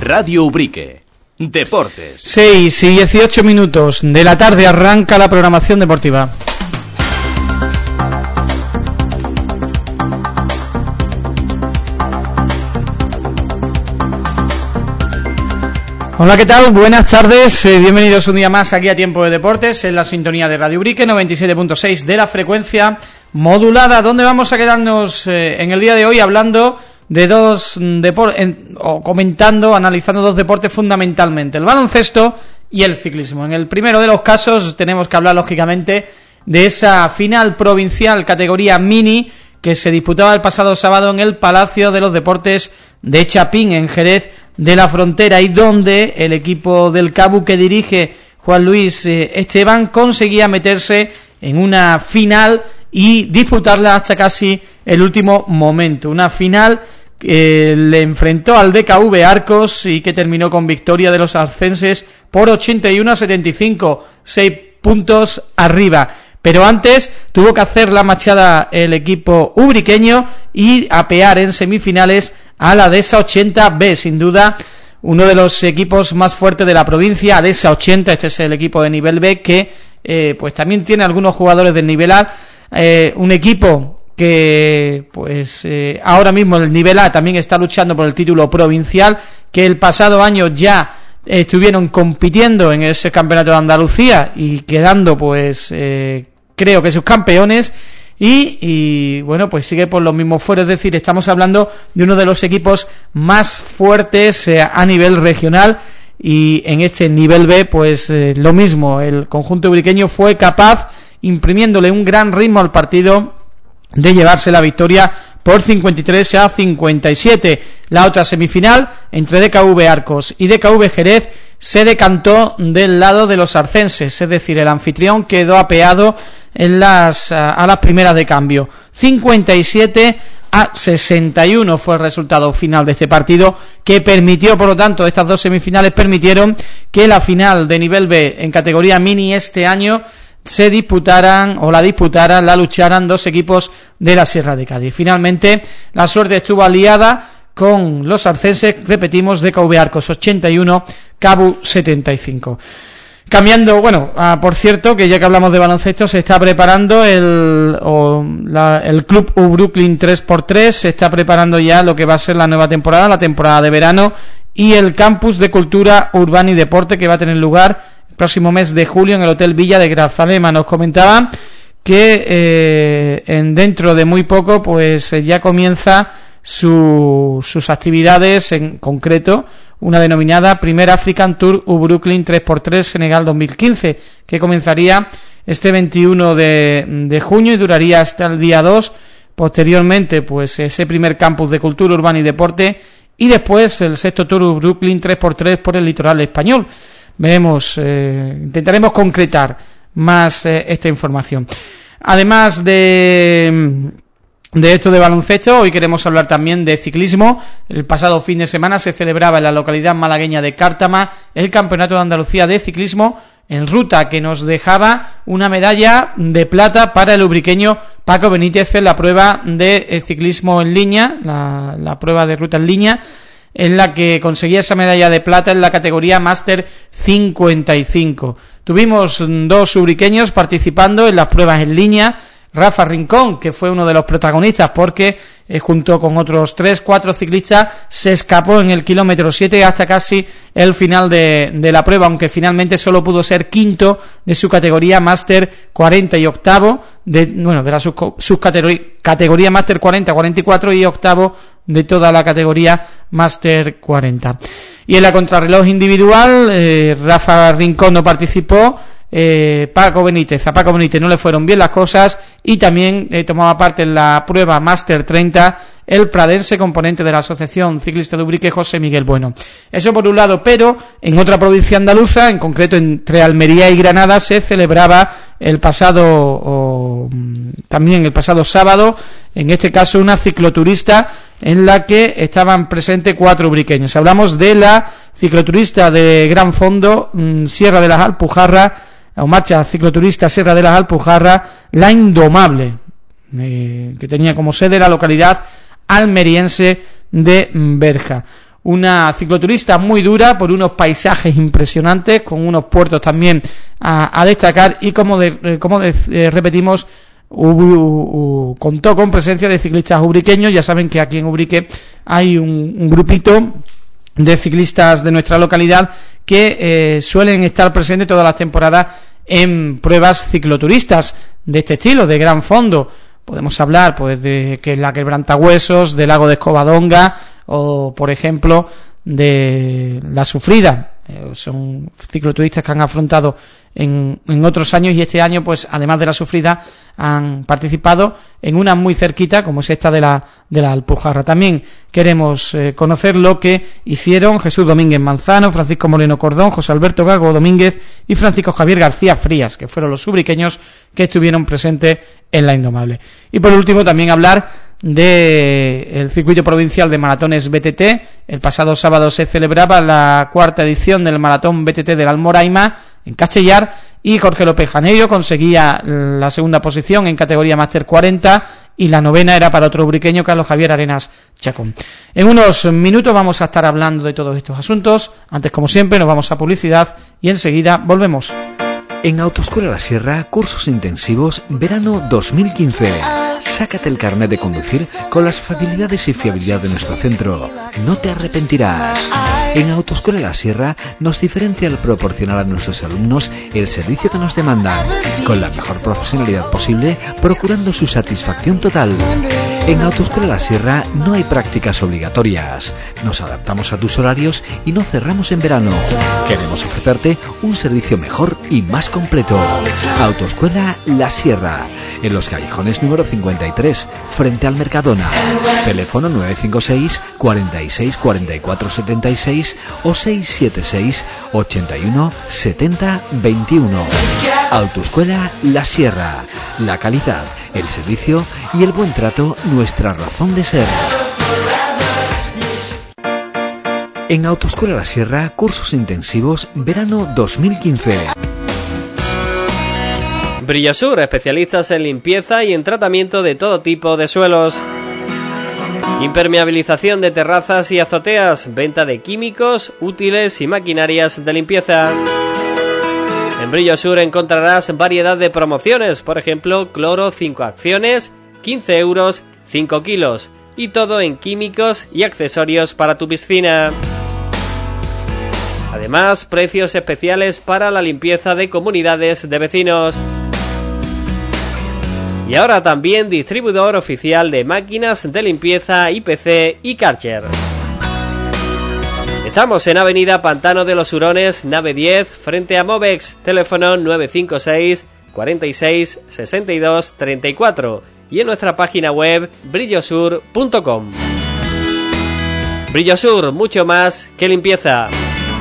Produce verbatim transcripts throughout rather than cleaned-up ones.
Radio Ubrique. Deportes. seis y dieciocho minutos de la tarde arranca la programación deportiva. Hola, ¿qué tal? Buenas tardes, eh, bienvenidos un día más aquí a Tiempo de Deportes en la sintonía de Radio Ubrique noventa y siete punto seis de la frecuencia modulada, donde vamos a quedarnos eh, en el día de hoy hablando de dos deportes, o comentando, analizando dos deportes fundamentalmente, el baloncesto y el ciclismo. En el primero de los casos tenemos que hablar lógicamente de esa final provincial categoría mini que se disputaba el pasado sábado en el Palacio de los Deportes de Chapín, en Jerez de la Frontera, y donde el equipo del Cabu que dirige Juan Luis eh, Esteban conseguía meterse en una final y disputarla hasta casi el último momento. Una final que le enfrentó al D K V Arcos y que terminó con victoria de los arcenses por ochenta y uno a setenta y cinco, seis puntos arriba. Pero antes tuvo que hacer la machada el equipo ubriqueño y apear en semifinales a la ADESA ochenta B, sin duda uno de los equipos más fuertes de la provincia. ADESA ochenta, este es el equipo de nivel B que eh, pues también tiene algunos jugadores del nivel A, eh, un equipo que pues eh, ahora mismo el nivel A también está luchando por el título provincial, que el pasado año ya eh, estuvieron compitiendo en ese campeonato de Andalucía y quedando pues eh, creo que sus campeones. Y, y bueno, pues sigue por los mismos fueros, es decir, estamos hablando de uno de los equipos más fuertes eh, a nivel regional, y en este nivel B pues eh, lo mismo, el conjunto ubriqueño fue capaz, imprimiéndole un gran ritmo al partido, de llevarse la victoria por cincuenta y tres a cincuenta y siete. La otra semifinal entre D K V Arcos y D K V Jerez se decantó del lado de los arcenses, es decir, el anfitrión quedó apeado en las a las primeras de cambio. cincuenta y siete a sesenta y uno fue el resultado final de este partido, que permitió, por lo tanto, estas dos semifinales permitieron que la final de nivel B en categoría mini este año se disputaran o la disputaran, la lucharan dos equipos de la Sierra de Cádiz. Finalmente la suerte estuvo aliada con los arcenses, repetimos, D K V Arcos ochenta y uno, Cabu setenta y cinco. Cambiando, bueno, ah, por cierto, que ya que hablamos de baloncesto, se está preparando el o la, el Club U Brooklyn tres por tres, se está preparando ya lo que va a ser la nueva temporada, la temporada de verano, y el Campus de Cultura Urbana y Deporte, que va a tener lugar el próximo mes de julio en el Hotel Villa de Grazalema. Nos comentaban que eh, en dentro de muy poco pues ya comienza su, sus actividades, en concreto una denominada Primer African Tour U Brooklyn tres por tres Senegal dos mil quince, que comenzaría este veintiuno de junio y duraría hasta el día dos. Posteriormente pues ese primer campus de cultura urbana y deporte, y después el sexto Tour U Brooklyn tres por tres por el litoral español. Veremos, eh, intentaremos concretar más eh, esta información. Además de de esto de baloncesto, hoy queremos hablar también de ciclismo. El pasado fin de semana se celebraba en la localidad malagueña de Cártama el Campeonato de Andalucía de Ciclismo en ruta, que nos dejaba una medalla de plata para el ubriqueño Paco Benítez en la prueba de ciclismo en línea, la, la prueba de ruta en línea, en la que conseguía esa medalla de plata en la categoría Máster cincuenta y cinco. Tuvimos dos ubriqueños participando en las pruebas en línea. Rafa Rincón, que fue uno de los protagonistas porque eh, junto con otros tres, cuatro ciclistas se escapó en el kilómetro siete hasta casi el final de, de la prueba, aunque finalmente solo pudo ser quinto de su categoría Máster cuarenta y octavo de, bueno, de la subcategoría categoría Máster cuarenta, cuarenta y cuatro y octavo de toda la categoría Máster cuarenta. Y en la contrarreloj individual, eh, Rafa Rincón no participó. Eh, Paco Benítez, a Paco Benítez no le fueron bien las cosas, y también eh, tomaba parte en la prueba Máster treinta el pradense componente de la Asociación Ciclista de Ubrique, José Miguel Bueno. Eso por un lado, pero en otra provincia andaluza, en concreto entre Almería y Granada, se celebraba el pasado o, también el pasado sábado, en este caso una cicloturista en la que estaban presentes cuatro ubriqueños. Hablamos de la cicloturista de gran fondo, mmm, Sierra de las Alpujarras, o marcha cicloturista Sierra de las Alpujarras, La Indomable, eh, que tenía como sede la localidad almeriense de Berja. una cicloturista muy dura por unos paisajes impresionantes, con unos puertos también a, a destacar, y como, de, como de, eh, repetimos, Hubo, hubo, contó con presencia de ciclistas ubriqueños. Ya saben que aquí en Ubrique hay un, un grupito de ciclistas de nuestra localidad que eh, suelen estar presentes todas las temporadas en pruebas cicloturistas de este estilo, de gran fondo. Podemos hablar pues de que la Quebrantahuesos, del lago de Escovadonga, o por ejemplo de la Sufrida. Eh, son cicloturistas que han afrontado en, en otros años, y este año pues además de la Sufrida han participado en una muy cerquita, como es esta de la de la Alpujarra. También queremos eh, conocer lo que hicieron Jesús Domínguez Manzano, Francisco Moreno Cordón, José Alberto Gago Domínguez y Francisco Javier García Frías, que fueron los ubriqueños que estuvieron presentes en la Indomable. Y por último también hablar de el circuito provincial de maratones B T T. El pasado sábado se celebraba la cuarta edición del maratón B T T del Almoraima en Castellar, y Jorge López Janeiro conseguía la segunda posición en categoría Máster cuarenta, y la novena era para otro ubriqueño, Carlos Javier Arenas Chacón. En unos minutos vamos a estar hablando de todos estos asuntos. Antes, como siempre, nos vamos a publicidad y enseguida volvemos. En Autoescuela La Sierra, cursos intensivos verano dos mil quince. Sácate el carnet de conducir con las facilidades y fiabilidad de nuestro centro. No te arrepentirás. En Autoescuela La Sierra nos diferencia al proporcionar a nuestros alumnos el servicio que nos demandan, con la mejor profesionalidad posible, procurando su satisfacción total. En Autoescuela La Sierra no hay prácticas obligatorias. Nos adaptamos a tus horarios y no cerramos en verano. Queremos ofrecerte un servicio mejor y más completo. Autoescuela La Sierra, en los callejones número cincuenta y tres, frente al Mercadona. Teléfono nueve cinco seis, cuarenta y seis, cuarenta y cuatro setenta y seis o seis siete seis, ochenta y uno, setenta, veintiuno. Autoescuela La Sierra. La calidad, el servicio y el buen trato, nuestra razón de ser. En Autoescuela La Sierra, cursos intensivos verano dos mil quince. Brillosur, especialistas en limpieza y en tratamiento de todo tipo de suelos. Impermeabilización de terrazas y azoteas, venta de químicos, útiles y maquinarias de limpieza. En Brillosur encontrarás variedad de promociones, por ejemplo, cloro cinco acciones, quince euros, cinco kilos, y todo en químicos y accesorios para tu piscina. Además, precios especiales para la limpieza de comunidades de vecinos. Y ahora también distribuidor oficial de máquinas de limpieza I P C y Karcher. Estamos en Avenida Pantano de los Hurones, nave diez, frente a Movex. Teléfono nueve cinco seis, cuarenta y seis, sesenta y dos, treinta y cuatro. Y en nuestra página web brillosur punto com. Brillosur, mucho más que limpieza.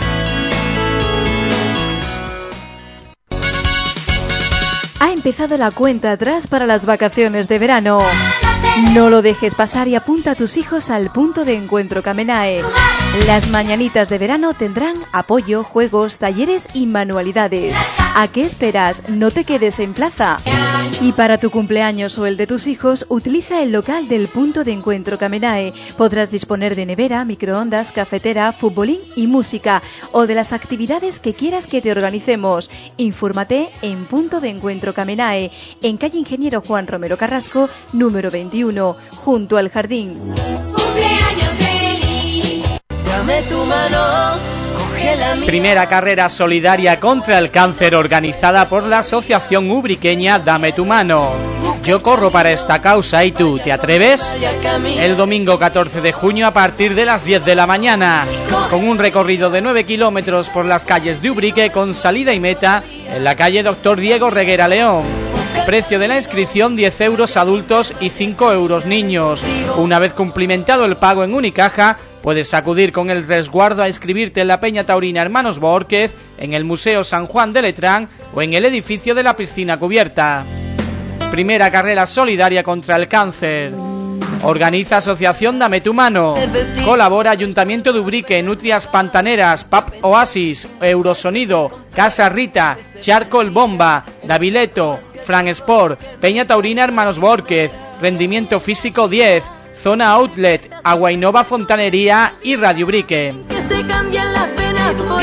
Ha empezado la cuenta atrás para las vacaciones de verano. No lo dejes pasar y apunta a tus hijos al punto de encuentro Camenae. Las mañanitas de verano tendrán apoyo, juegos, talleres y manualidades. ¿A qué esperas? No te quedes en plaza. Y para tu cumpleaños o el de tus hijos, utiliza el local del punto de encuentro Camenae. Podrás disponer de nevera, microondas, cafetera, futbolín y música, o de las actividades que quieras que te organicemos. Infórmate en Punto de Encuentro Camenae, en calle Ingeniero Juan Romero Carrasco, número veintiuno, junto al jardín. Cumpleaños feliz. Dame tu mano, coge la mía. Primera carrera solidaria contra el cáncer organizada por la Asociación Ubriqueña Dame tu mano. Yo corro para esta causa, ¿y tú te atreves? El domingo catorce de junio a partir de las diez de la mañana, con un recorrido de nueve kilómetros por las calles de Ubrique, con salida y meta en la calle Doctor Diego Reguera León. Precio de la inscripción diez euros adultos y cinco euros niños. Una vez cumplimentado el pago en Unicaja, puedes acudir con el resguardo a inscribirte en la Peña Taurina Hermanos Bórquez, en el Museo San Juan de Letrán o en el edificio de la piscina cubierta. Primera carrera solidaria contra el cáncer. Organiza Asociación Dame tu mano. Colabora Ayuntamiento de Ubrique, Nutrias Pantaneras, P A P Oasis, Eurosonido, Casa Rita, Charco El Bomba, Davileto, Fran Sport, Peña Taurina Hermanos Bórquez, Rendimiento Físico diez, Zona Outlet, Agua Innova Fontanería y Radio Brique. Que se cambian las penas por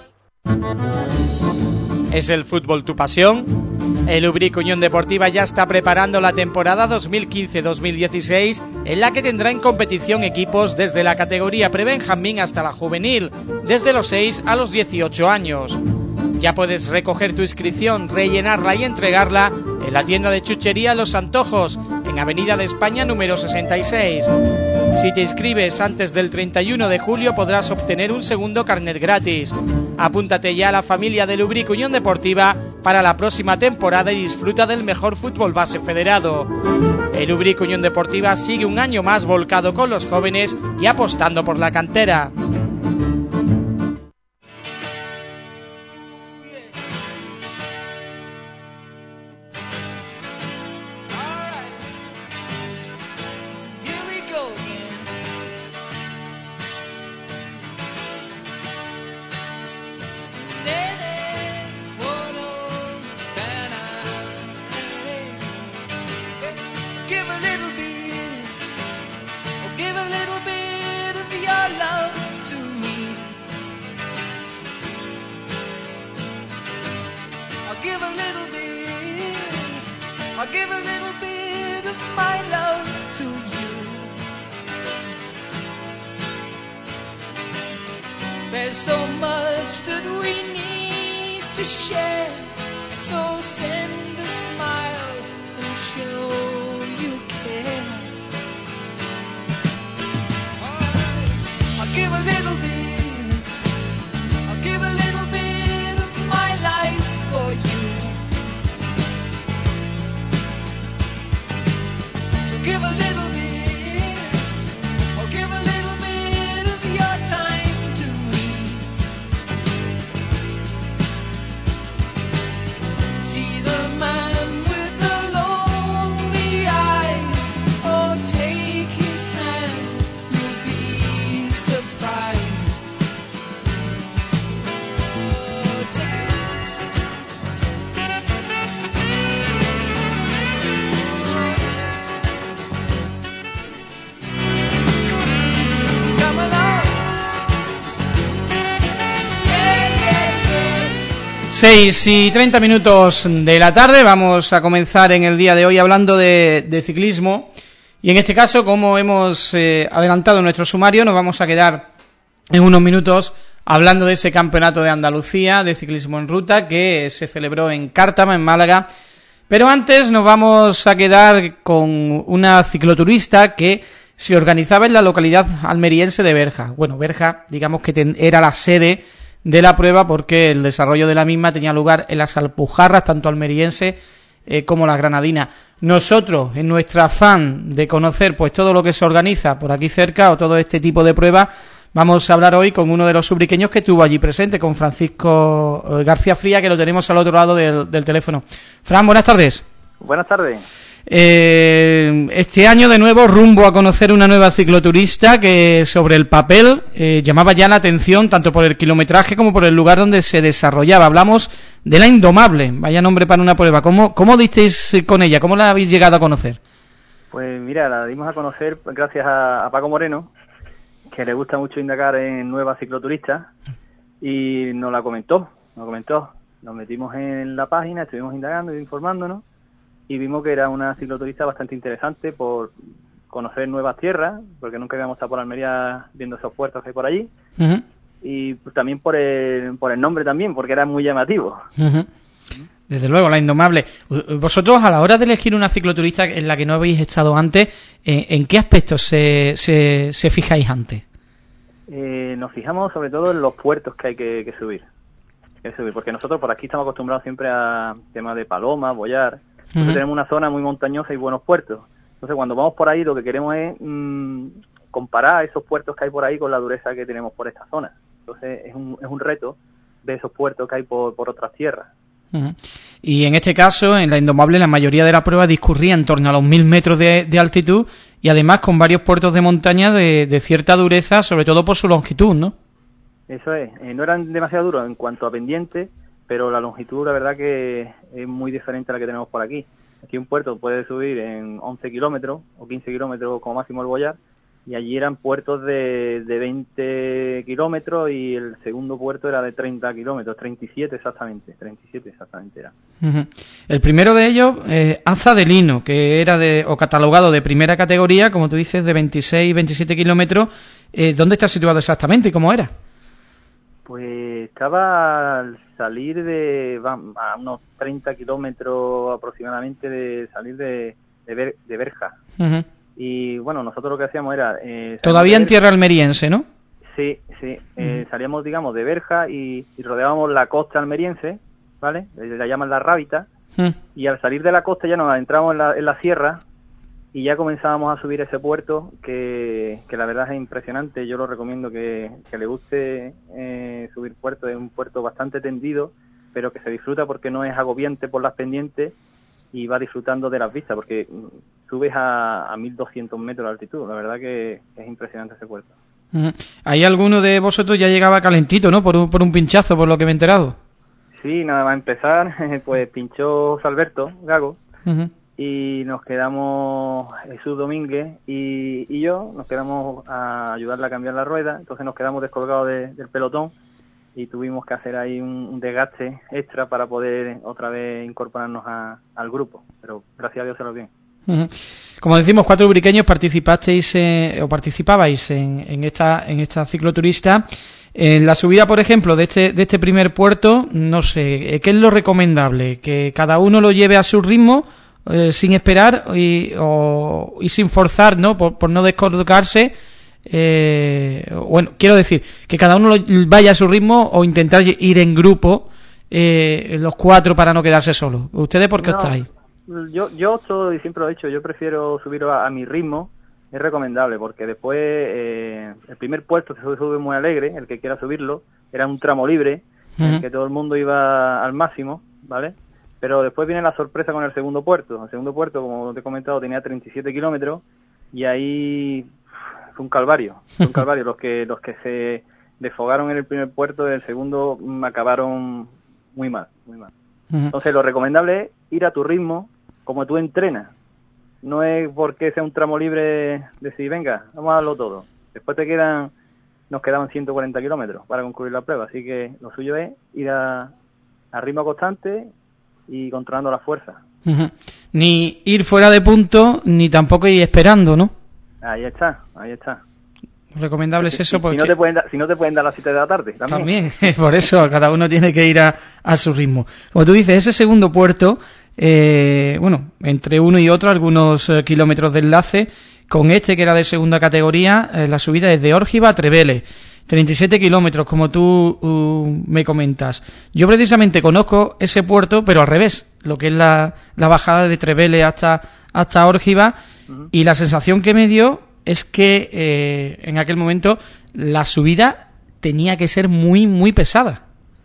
¿Es el fútbol tu pasión? El Ubrique Unión Deportiva ya está preparando la temporada dos mil quince dos mil dieciséis, en la que tendrá en competición equipos desde la categoría prebenjamín hasta la juvenil, desde los seis a los dieciocho años. Ya puedes recoger tu inscripción, rellenarla y entregarla en la tienda de chuchería Los Antojos, en Avenida de España número sesenta y seis. Si te inscribes antes del treinta y uno de julio podrás obtener un segundo carnet gratis. Apúntate ya a la familia del Ubrique Unión Deportiva para la próxima temporada y disfruta del mejor fútbol base federado. El Ubrique Unión Deportiva sigue un año más volcado con los jóvenes y apostando por la cantera. There's so much that we need to share, so send a smile and show you care. I'll give a little bit, I'll give a little bit of my life for you. So give a little bit, or give a little bit of your time. See the man with the lonely eyes, oh take his hand, you'll be surprised. Oh, take... Come along. Yeah, yeah, yeah. seis y treinta minutos de la tarde, vamos a comenzar en el día de hoy hablando de, de ciclismo, y en este caso, como hemos eh, adelantado en nuestro sumario, nos vamos a quedar en unos minutos hablando de ese campeonato de Andalucía de ciclismo en ruta que se celebró en Cártama, en Málaga. Pero antes nos vamos a quedar con una cicloturista que se organizaba en la localidad almeriense de Berja. Bueno, Berja, digamos que ten, era la sede de la prueba, porque el desarrollo de la misma tenía lugar en las Alpujarras, tanto almeriense eh, como la granadina. Nosotros, en nuestra afán de conocer pues todo lo que se organiza por aquí cerca, o todo este tipo de pruebas, vamos a hablar hoy con uno de los ubriqueños que estuvo allí presente, con Francisco García Fría, que lo tenemos al otro lado del, del teléfono. Fran, buenas tardes. Buenas tardes. Eh, este año de nuevo rumbo a conocer una nueva cicloturista que sobre el papel eh, llamaba ya la atención tanto por el kilometraje como por el lugar donde se desarrollaba. Hablamos de la Indomable, vaya nombre para una prueba. ¿Cómo, cómo disteis con ella? ¿Cómo la habéis llegado a conocer? Pues mira, la dimos a conocer gracias a, a Paco Moreno, que le gusta mucho indagar en nuevas cicloturistas, y nos la comentó, nos comentó. Nos metimos en la página, estuvimos indagando y informándonos, y vimos que era una cicloturista bastante interesante por conocer nuevas tierras, porque nunca habíamos estado por Almería viendo esos puertos que hay por allí, uh-huh. y también por el, por el nombre también, porque era muy llamativo. Uh-huh. Desde luego, la Indomable. Vosotros, a la hora de elegir una cicloturista en la que no habéis estado antes, ¿en qué aspectos se, se, se fijáis antes? Eh, nos fijamos sobre todo en los puertos que hay que, que subir, que subir, porque nosotros por aquí estamos acostumbrados siempre a temas de Paloma, Boyar. Entonces uh-huh. tenemos una zona muy montañosa y buenos puertos. Entonces cuando vamos por ahí lo que queremos es mmm, comparar esos puertos que hay por ahí con la dureza que tenemos por esta zona. Entonces es un, es un reto de esos puertos que hay por, por otras tierras. Uh-huh. Y en este caso, en la Indomable, la mayoría de la prueba discurría en torno a los mil metros de, de altitud, y además con varios puertos de montaña de, de cierta dureza, sobre todo por su longitud, ¿no? Eso es, eh, no eran demasiado duros en cuanto a pendiente, pero la longitud la verdad que es muy diferente a la que tenemos por aquí. Aquí un puerto puede subir en once kilómetros o quince kilómetros como máximo el Boyar, y allí eran puertos de, de veinte kilómetros y el segundo puerto era de treinta kilómetros, treinta y siete exactamente, treinta y siete exactamente era. Uh-huh. El primero de ellos, eh, Aza de Lino, que era de o catalogado de primera categoría, como tú dices, de veintiséis, veintisiete kilómetros. Eh, ¿Dónde está situado exactamente y cómo era? Pues estaba al salir de va, a unos treinta kilómetros aproximadamente de salir de, de, Ber, de Berja. Uh-huh. Y bueno, nosotros lo que hacíamos era... Eh, Todavía en tierra almeriense, ¿no? Sí, sí. Eh, uh-huh. Salíamos, digamos, de Berja y, y rodeábamos la costa almeriense, ¿vale? La llaman la Rábita. Uh-huh. Y al salir de la costa ya nos adentramos en la, en la sierra y ya comenzábamos a subir ese puerto que, que la verdad es impresionante. Yo lo recomiendo que, que le guste eh, subir puerto. Es un puerto bastante tendido, pero que se disfruta porque no es agobiante por las pendientes y va disfrutando de las vistas, porque subes a, a mil doscientos metros de altitud. La verdad que es impresionante ese puerto. Uh-huh. Ahí alguno de vosotros ya llegaba calentito, ¿no? Por un, por un pinchazo, por lo que me he enterado. Sí, nada más empezar, pues pinchó Salberto Gago, uh-huh. y nos quedamos, Jesús Domínguez y, y yo, nos quedamos a ayudarle a cambiar la rueda. Entonces nos quedamos descolgados de, del pelotón y tuvimos que hacer ahí un, un desgaste extra para poder otra vez incorporarnos a, al grupo, pero gracias a Dios se lo bien. Uh-huh. Como decimos, cuatro ubriqueños participasteis eh, o participabais en, en esta en esta cicloturista. En la subida, por ejemplo, de este de este primer puerto, no sé, ¿qué es lo recomendable? ¿Que cada uno lo lleve a su ritmo, eh, sin esperar y, o, y sin forzar, ¿no? Por, por no descolocarse. Eh, bueno, quiero decir, que cada uno vaya a su ritmo o intentar ir en grupo, eh, los cuatro, para no quedarse solos. ¿Ustedes por qué no, estáis? Yo, yo soy, siempre lo he dicho, yo prefiero subir a, a mi ritmo. Es recomendable porque después eh, el primer puerto se sube muy alegre, el que quiera subirlo, era un tramo libre, uh-huh. en el que todo el mundo iba al máximo, ¿vale? Pero después viene la sorpresa con el segundo puerto. El segundo puerto, como te he comentado, tenía treinta y siete kilómetros y ahí fue un calvario, fue un calvario. Los que los que se desfogaron en el primer puerto, en el segundo acabaron muy mal, muy mal. Uh-huh. Entonces lo recomendable es ir a tu ritmo, como tú entrenas. No es porque sea un tramo libre decir, venga, vamos a darlo todo. Después te quedan, nos quedaban ciento cuarenta kilómetros para concluir la prueba, así que lo suyo es ir a, a ritmo constante y controlando la fuerza. Uh-huh. Ni ir fuera de punto, ni tampoco ir esperando, ¿no? Ahí está, ahí está. Recomendable es eso, si, porque... Si no, te pueden da, si no te pueden dar las siete de la tarde, también. También, por eso cada uno tiene que ir a, a su ritmo. Como tú dices, ese segundo puerto... Eh, bueno, entre uno y otro algunos eh, kilómetros de enlace. Con este, que era de segunda categoría, eh, la subida es de Órgiva a Treveles, treinta y siete kilómetros, como tú uh, me comentas. Yo precisamente conozco ese puerto, pero al revés, lo que es la, la bajada de Treveles hasta, hasta Órgiva, uh-huh. y la sensación que me dio es que eh, en aquel momento la subida tenía que ser muy, muy pesada.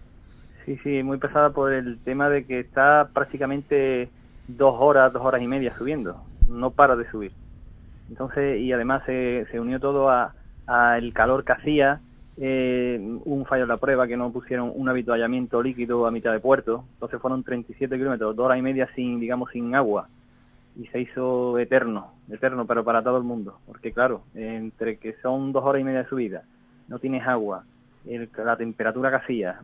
Sí, sí, muy pesada por el tema de que está prácticamente dos horas, dos horas y media subiendo. No para de subir. Entonces, y además se, se unió todo a, a el calor que hacía, eh, un fallo en la prueba que no pusieron un avituallamiento líquido a mitad de puerto. Entonces fueron treinta y siete kilómetros, dos horas y media sin, digamos, sin agua. Y se hizo eterno, eterno, pero para todo el mundo. Porque claro, entre que son dos horas y media de subida, no tienes agua, el, la temperatura que hacía...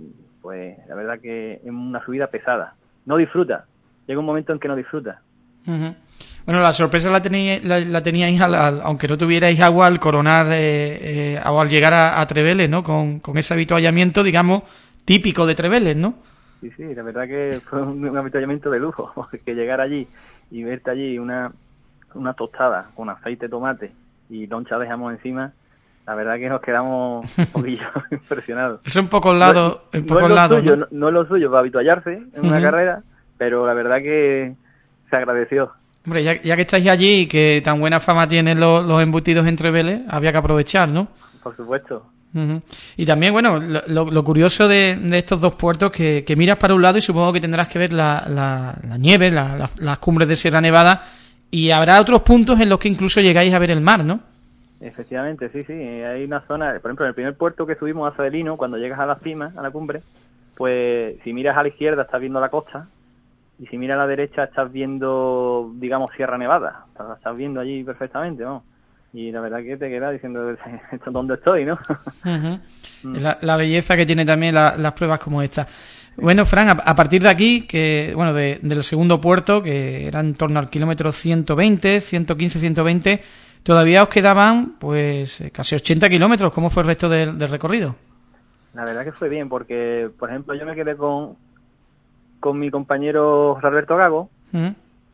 pues la verdad que es una subida pesada. No disfruta. Llega un momento en que no disfruta. Uh-huh. Bueno, la sorpresa la teníais, la, la teníais al, al, aunque no tuvierais agua, al coronar eh, eh, o al llegar a, a Treveles, ¿no? Con, con ese avituallamiento, digamos, típico de Treveles, ¿no? Sí, sí, la verdad que fue un, un avituallamiento de lujo, porque llegar allí y verte allí una, una tostada con aceite de tomate y loncha de jamón encima... La verdad que nos quedamos un poquillo impresionados. Es un poco lado, no, un poco no, es lado, suyo, ¿no? No, no es lo suyo para habituallarse en uh-huh. una carrera, pero la verdad que se agradeció. Hombre, ya, ya que estáis allí y que tan buena fama tienen los, los embutidos en Treveles, había que aprovechar, ¿no? Por supuesto. Uh-huh. Y también, bueno, lo, lo curioso de, de estos dos puertos, que, que miras para un lado y supongo que tendrás que ver la, la, la nieve, la, la, las cumbres de Sierra Nevada, y habrá otros puntos en los que incluso llegáis a ver el mar, ¿no? Efectivamente, sí, sí. Hay una zona, por ejemplo, en el primer puerto que subimos a Sadelino, cuando llegas a la cima, a la cumbre, pues si miras a la izquierda estás viendo la costa y si miras a la derecha estás viendo, digamos, Sierra Nevada, estás, estás viendo allí perfectamente, ¿no? Y la verdad que te quedas diciendo, ¿esto dónde estoy, no? Uh-huh. la, la belleza que tiene también la, las pruebas como esta. Bueno, Fran, a, a partir de aquí, que bueno, de, del segundo puerto, que era en torno al kilómetro ciento veinte, ciento quince, ciento veinte, todavía os quedaban pues casi ochenta kilómetros. ¿Cómo fue el resto del, del recorrido? La verdad que fue bien, porque, por ejemplo, yo me quedé con, con mi compañero Alberto Gago, uh-huh.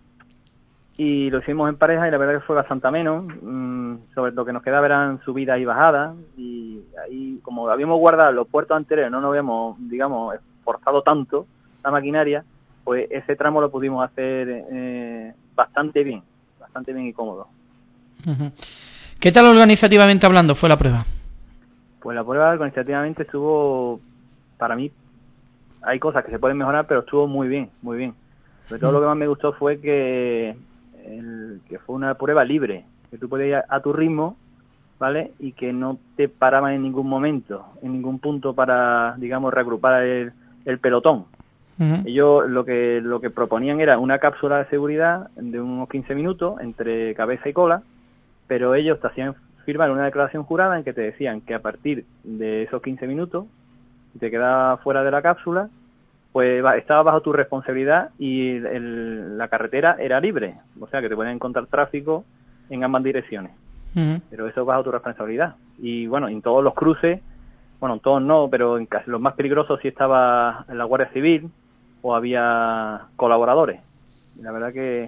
y lo hicimos en pareja, y la verdad que fue bastante ameno. Mm, sobre lo que nos quedaba eran subidas y bajadas, y ahí, como habíamos guardado los puertos anteriores, no nos habíamos, digamos, esforzado tanto la maquinaria, pues ese tramo lo pudimos hacer eh, bastante bien, bastante bien y cómodo. Uh-huh. ¿Qué tal organizativamente hablando fue la prueba? Pues la prueba organizativamente estuvo, para mí, hay cosas que se pueden mejorar, pero estuvo muy bien, muy bien. Sobre todo uh-huh. lo que más me gustó fue que, el, que fue una prueba libre, que tú podías ir a, a tu ritmo, ¿vale? Y que no te paraban en ningún momento, en ningún punto para, digamos, reagrupar el, el pelotón. Uh-huh. Ellos lo que lo que proponían era una cápsula de seguridad de unos quince minutos entre cabeza y cola, pero ellos te hacían firmar una declaración jurada en que te decían que a partir de esos quince minutos, si te quedabas fuera de la cápsula, pues estaba bajo tu responsabilidad y el, la carretera era libre, o sea que te podían encontrar tráfico en ambas direcciones. Uh-huh. Pero eso es bajo tu responsabilidad. Y bueno, en todos los cruces, bueno, en todos no, pero en casi los más peligrosos sí estaba la Guardia Civil o había colaboradores. Y la verdad que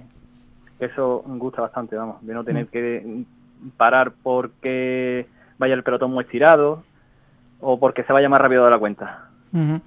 eso me gusta bastante, vamos, de no tener uh-huh. que parar porque vaya el pelotón muy estirado o porque se vaya más rápido de la cuenta. Uh-huh.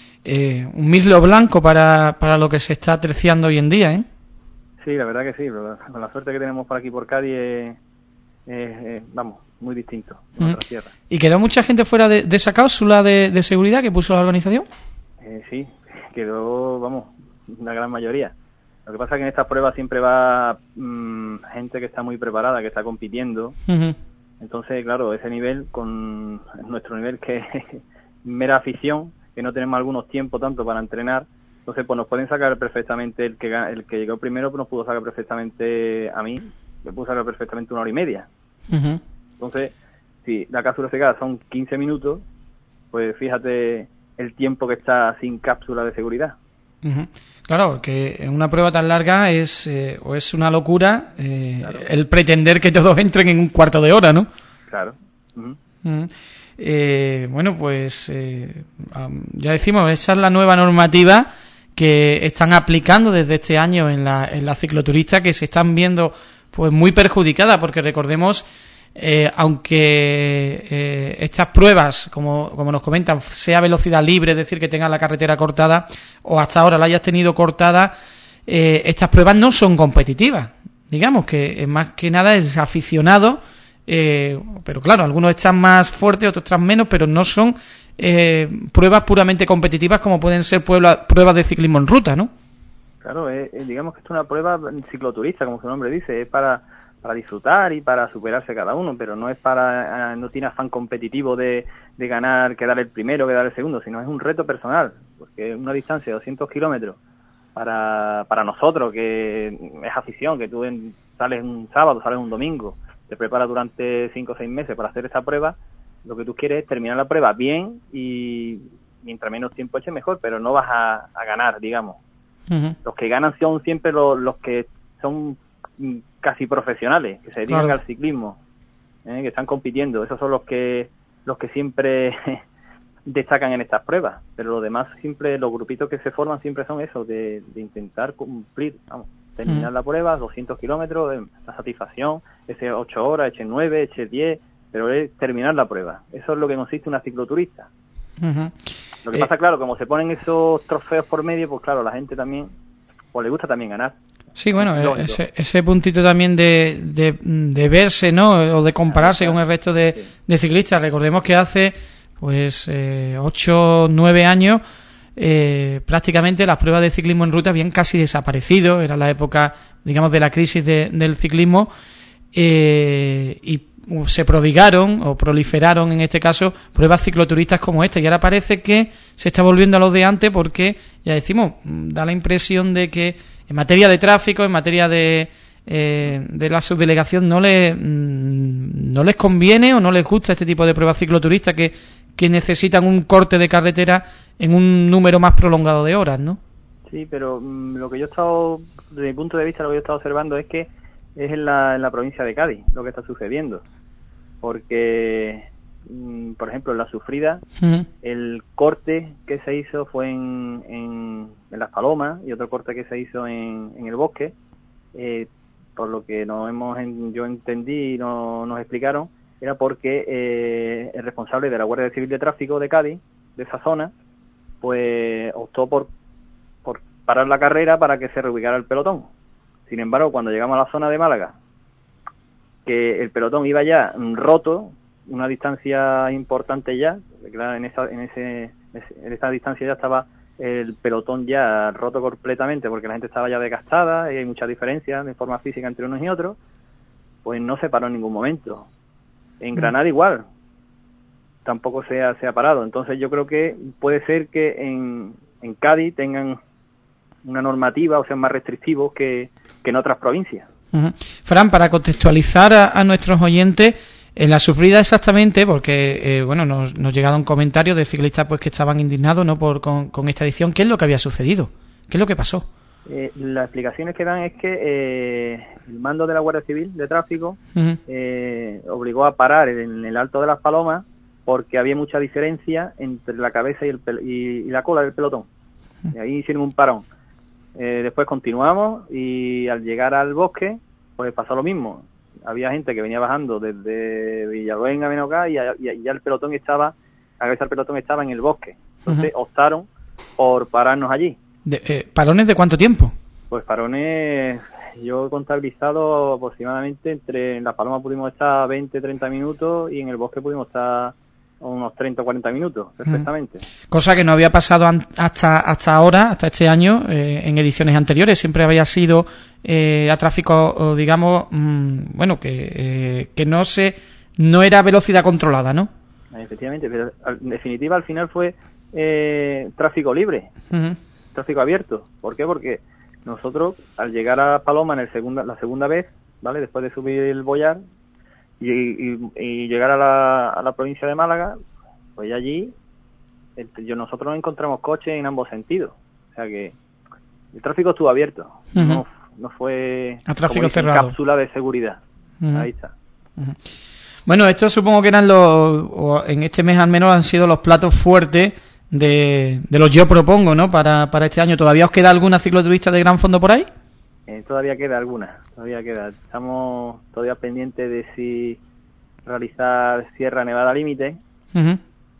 Eh, un mirlo blanco para, para lo que se está terciando hoy en día, ¿eh? Sí, la verdad que sí, pero con la suerte que tenemos por aquí por Cádiz es, es, es vamos, muy distinto de uh-huh. otras tierras. ¿Y quedó mucha gente fuera de, de esa cápsula de, de seguridad que puso la organización? Eh, sí, quedó, vamos, una gran mayoría. Lo que pasa es que en estas pruebas siempre va mmm, gente que está muy preparada, que está compitiendo. Uh-huh. Entonces, claro, ese nivel con nuestro nivel que es mera afición, que no tenemos algunos tiempos tanto para entrenar, entonces pues nos pueden sacar perfectamente, el que el que llegó primero pues nos pudo sacar perfectamente a mí, me pudo sacar perfectamente una hora y media. Uh-huh. Entonces, si la cápsula se queda son quince minutos, pues fíjate el tiempo que está sin cápsula de seguridad. Uh-huh. Claro, que en una prueba tan larga es eh, o es una locura eh, claro. el pretender que todos entren en un cuarto de hora, ¿no? Claro. Uh-huh. Uh-huh. Eh, bueno, pues eh, um, ya decimos, esa es la nueva normativa que están aplicando desde este año en la, en la cicloturista, que se están viendo pues muy perjudicada, porque recordemos, eh, aunque eh, estas pruebas, como, como nos comentan, sea velocidad libre, es decir, que tengas la carretera cortada, o hasta ahora la hayas tenido cortada, eh, estas pruebas no son competitivas. Digamos que eh, más que nada es aficionado. Eh, pero claro, algunos están más fuertes, otros están menos, pero no son eh, pruebas puramente competitivas como pueden ser puebla, pruebas de ciclismo en ruta, ¿no? Claro, eh, digamos que esto es una prueba cicloturista, como su nombre dice, es para, para disfrutar y para superarse cada uno, pero no es para, no tiene afán competitivo de, de ganar, quedar el primero, quedar el segundo, sino es un reto personal, porque es una distancia de doscientos kilómetros para, para nosotros, que es afición, que tú en, sales un sábado, sales un domingo, te preparas durante cinco o seis meses para hacer esta prueba, lo que tú quieres es terminar la prueba bien y mientras menos tiempo eches mejor, pero no vas a, a ganar, digamos. Uh-huh. Los que ganan son siempre los, los que son casi profesionales, que se dedican claro. al ciclismo, ¿eh? que están compitiendo, esos son los que los que siempre destacan en estas pruebas, pero los demás siempre, los grupitos que se forman siempre son esos, de, de intentar cumplir, vamos, terminar uh-huh. la prueba, doscientos kilómetros, la satisfacción, ese ocho horas, eche nueve, eche diez, pero es terminar la prueba. Eso es lo que consiste una cicloturista. Uh-huh. Lo que eh, pasa, claro, como se ponen esos trofeos por medio, pues claro, la gente también, pues le gusta también ganar. Sí, bueno, ese, ese puntito también de, de, de verse, ¿no? O de compararse con el resto de, sí. de ciclistas. Recordemos que hace, pues, eh, ocho, nueve años, Eh, prácticamente las pruebas de ciclismo en ruta habían casi desaparecido, era la época, digamos, de la crisis de, del ciclismo, eh, y se prodigaron o proliferaron en este caso pruebas cicloturistas como esta, y ahora parece que se está volviendo a los de antes, porque ya decimos, da la impresión de que en materia de tráfico, en materia de eh, de la subdelegación no le no les conviene o no les gusta este tipo de pruebas cicloturistas que, que necesitan un corte de carretera en un número más prolongado de horas, ¿no? Sí, pero mmm, lo que yo he estado, desde mi punto de vista, lo que yo he estado observando es que es en la, en la provincia de Cádiz lo que está sucediendo, porque mmm, por ejemplo en la Sufrida, uh-huh. el corte que se hizo fue en, en, en Las Palomas, y otro corte que se hizo en, en el Bosque, eh, por lo que nos hemos yo entendí y no, nos explicaron, era porque eh, el responsable de la Guardia Civil de Tráfico de Cádiz, de esa zona, pues optó por, por parar la carrera para que se reubicara el pelotón. Sin embargo, cuando llegamos a la zona de Málaga, que el pelotón iba ya roto, una distancia importante ya, claro, en esa, en ese, en esa distancia ya estaba el pelotón ya roto completamente, porque la gente estaba ya desgastada y hay mucha diferencia de forma física entre unos y otros, pues no se paró en ningún momento. En Granada igual, tampoco se ha, se ha parado. Entonces yo creo que puede ser que en, en Cádiz tengan una normativa o sean más restrictivos que, que en otras provincias. Uh-huh. Fran, para contextualizar a, a nuestros oyentes, en la Sufrida exactamente, porque eh, bueno, nos, nos llegaron comentarios de ciclistas pues que estaban indignados, ¿no?, por con, con esta edición. ¿Qué es lo que había sucedido? ¿Qué es lo que pasó? Eh, las explicaciones que dan es que eh, el mando de la Guardia Civil de Tráfico uh-huh. eh, obligó a parar en el Alto de las Palomas porque había mucha diferencia entre la cabeza y, el pel- y, y la cola del pelotón. Uh-huh. Y ahí hicieron un parón. Eh, después continuamos y al llegar al Bosque pues pasó lo mismo. Había gente que venía bajando desde Villaluenga a Benocá y, y, y ya el pelotón estaba, la cabeza del pelotón estaba en el Bosque. Entonces uh-huh. optaron por pararnos allí. De, eh, ¿Parones de cuánto tiempo? Pues parones, yo he contabilizado aproximadamente entre, en Las Palomas pudimos estar veinte, treinta minutos y en el Bosque pudimos estar unos treinta o cuarenta minutos, perfectamente. Cosa que no había pasado an- hasta hasta ahora, hasta este año, eh, en ediciones anteriores. Siempre había sido eh, a tráfico, o digamos, mmm, bueno, que eh, que no se no era velocidad controlada, ¿no? Efectivamente, pero en definitiva al final fue eh, tráfico libre, uh-huh. tráfico abierto. ¿Por qué? Porque nosotros al llegar a Paloma en el segunda la segunda vez, ¿vale?, después de subir el Boyar y, y, y llegar a la, a la provincia de Málaga, pues allí el, yo, nosotros no encontramos coches en ambos sentidos. O sea que el tráfico estuvo abierto, uh-huh. no, no fue a tráfico cerrado, cápsula de seguridad. Uh-huh. Ahí está. Uh-huh. Bueno, estos supongo que eran los, o en este mes al menos han sido los platos fuertes de, de los Yo Propongo, ¿no?, para, para este año. ¿Todavía os queda alguna cicloturista de gran fondo por ahí? Eh, todavía queda alguna, todavía queda. Estamos todavía pendientes de si realizar Sierra Nevada Límite. Uh-huh.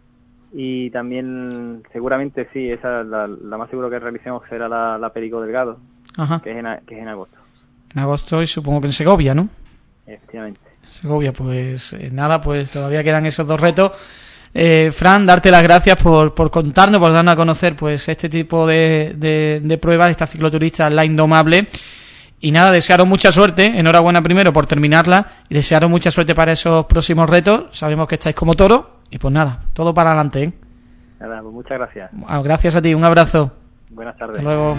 Y también, seguramente sí, esa la, la más seguro que realicemos será la, la Perico Delgado, uh-huh. que, es en, que es en agosto. En agosto y supongo que en Segovia, ¿no? Efectivamente. Segovia, pues eh, nada, pues todavía quedan esos dos retos. Eh, Fran, darte las gracias por, por contarnos, por darnos a conocer pues este tipo de, de, de pruebas, esta cicloturista, la Indomable. Y nada, desearos mucha suerte, enhorabuena primero por terminarla y desearos mucha suerte para esos próximos retos. Sabemos que estáis como toro y pues nada, todo para adelante, ¿eh? Nada, pues muchas gracias. Gracias a ti, un abrazo. Buenas tardes. Hasta luego.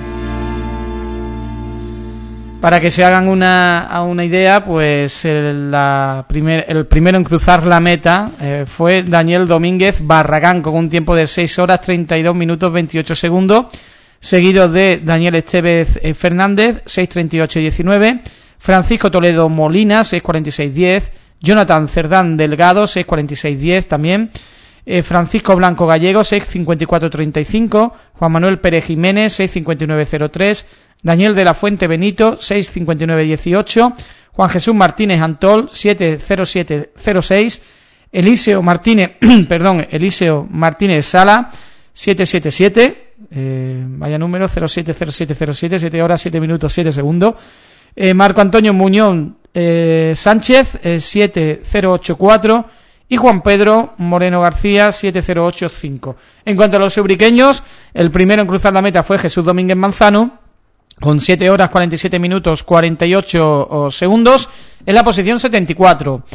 Para que se hagan una, una idea, pues el, la primer, el primero en cruzar la meta eh, fue Daniel Domínguez Barragán con un tiempo de seis horas treinta y dos minutos veintiocho segundos, seguido de Daniel Estevez eh, Fernández, seis treinta y ocho diecinueve, Francisco Toledo Molina, seis cuarenta y seis diez, Jonathan Cerdán Delgado, seis cuarenta y seis diez también, eh, Francisco Blanco Gallego, seis cincuenta y cuatro treinta y cinco, Juan Manuel Pérez Jiménez, seis cincuenta y nueve cero tres, Daniel de la Fuente Benito, seis cincuenta y nueve dieciocho, Juan Jesús Martínez Antol, siete cero siete cero seis, Eliseo Martínez, perdón, Eliseo Martínez Sala, siete siete siete, eh, vaya número, cero siete cero siete cero siete, siete horas, siete minutos, siete segundos, eh, Marco Antonio Muñoz eh, Sánchez, eh, siete cero ocho cuatro, y Juan Pedro Moreno García, siete cero ocho cinco. En cuanto a los ubriqueños, el primero en cruzar la meta fue Jesús Domínguez Manzano, con siete horas cuarenta y siete minutos cuarenta y ocho segundos, en la posición setenta y cuatro.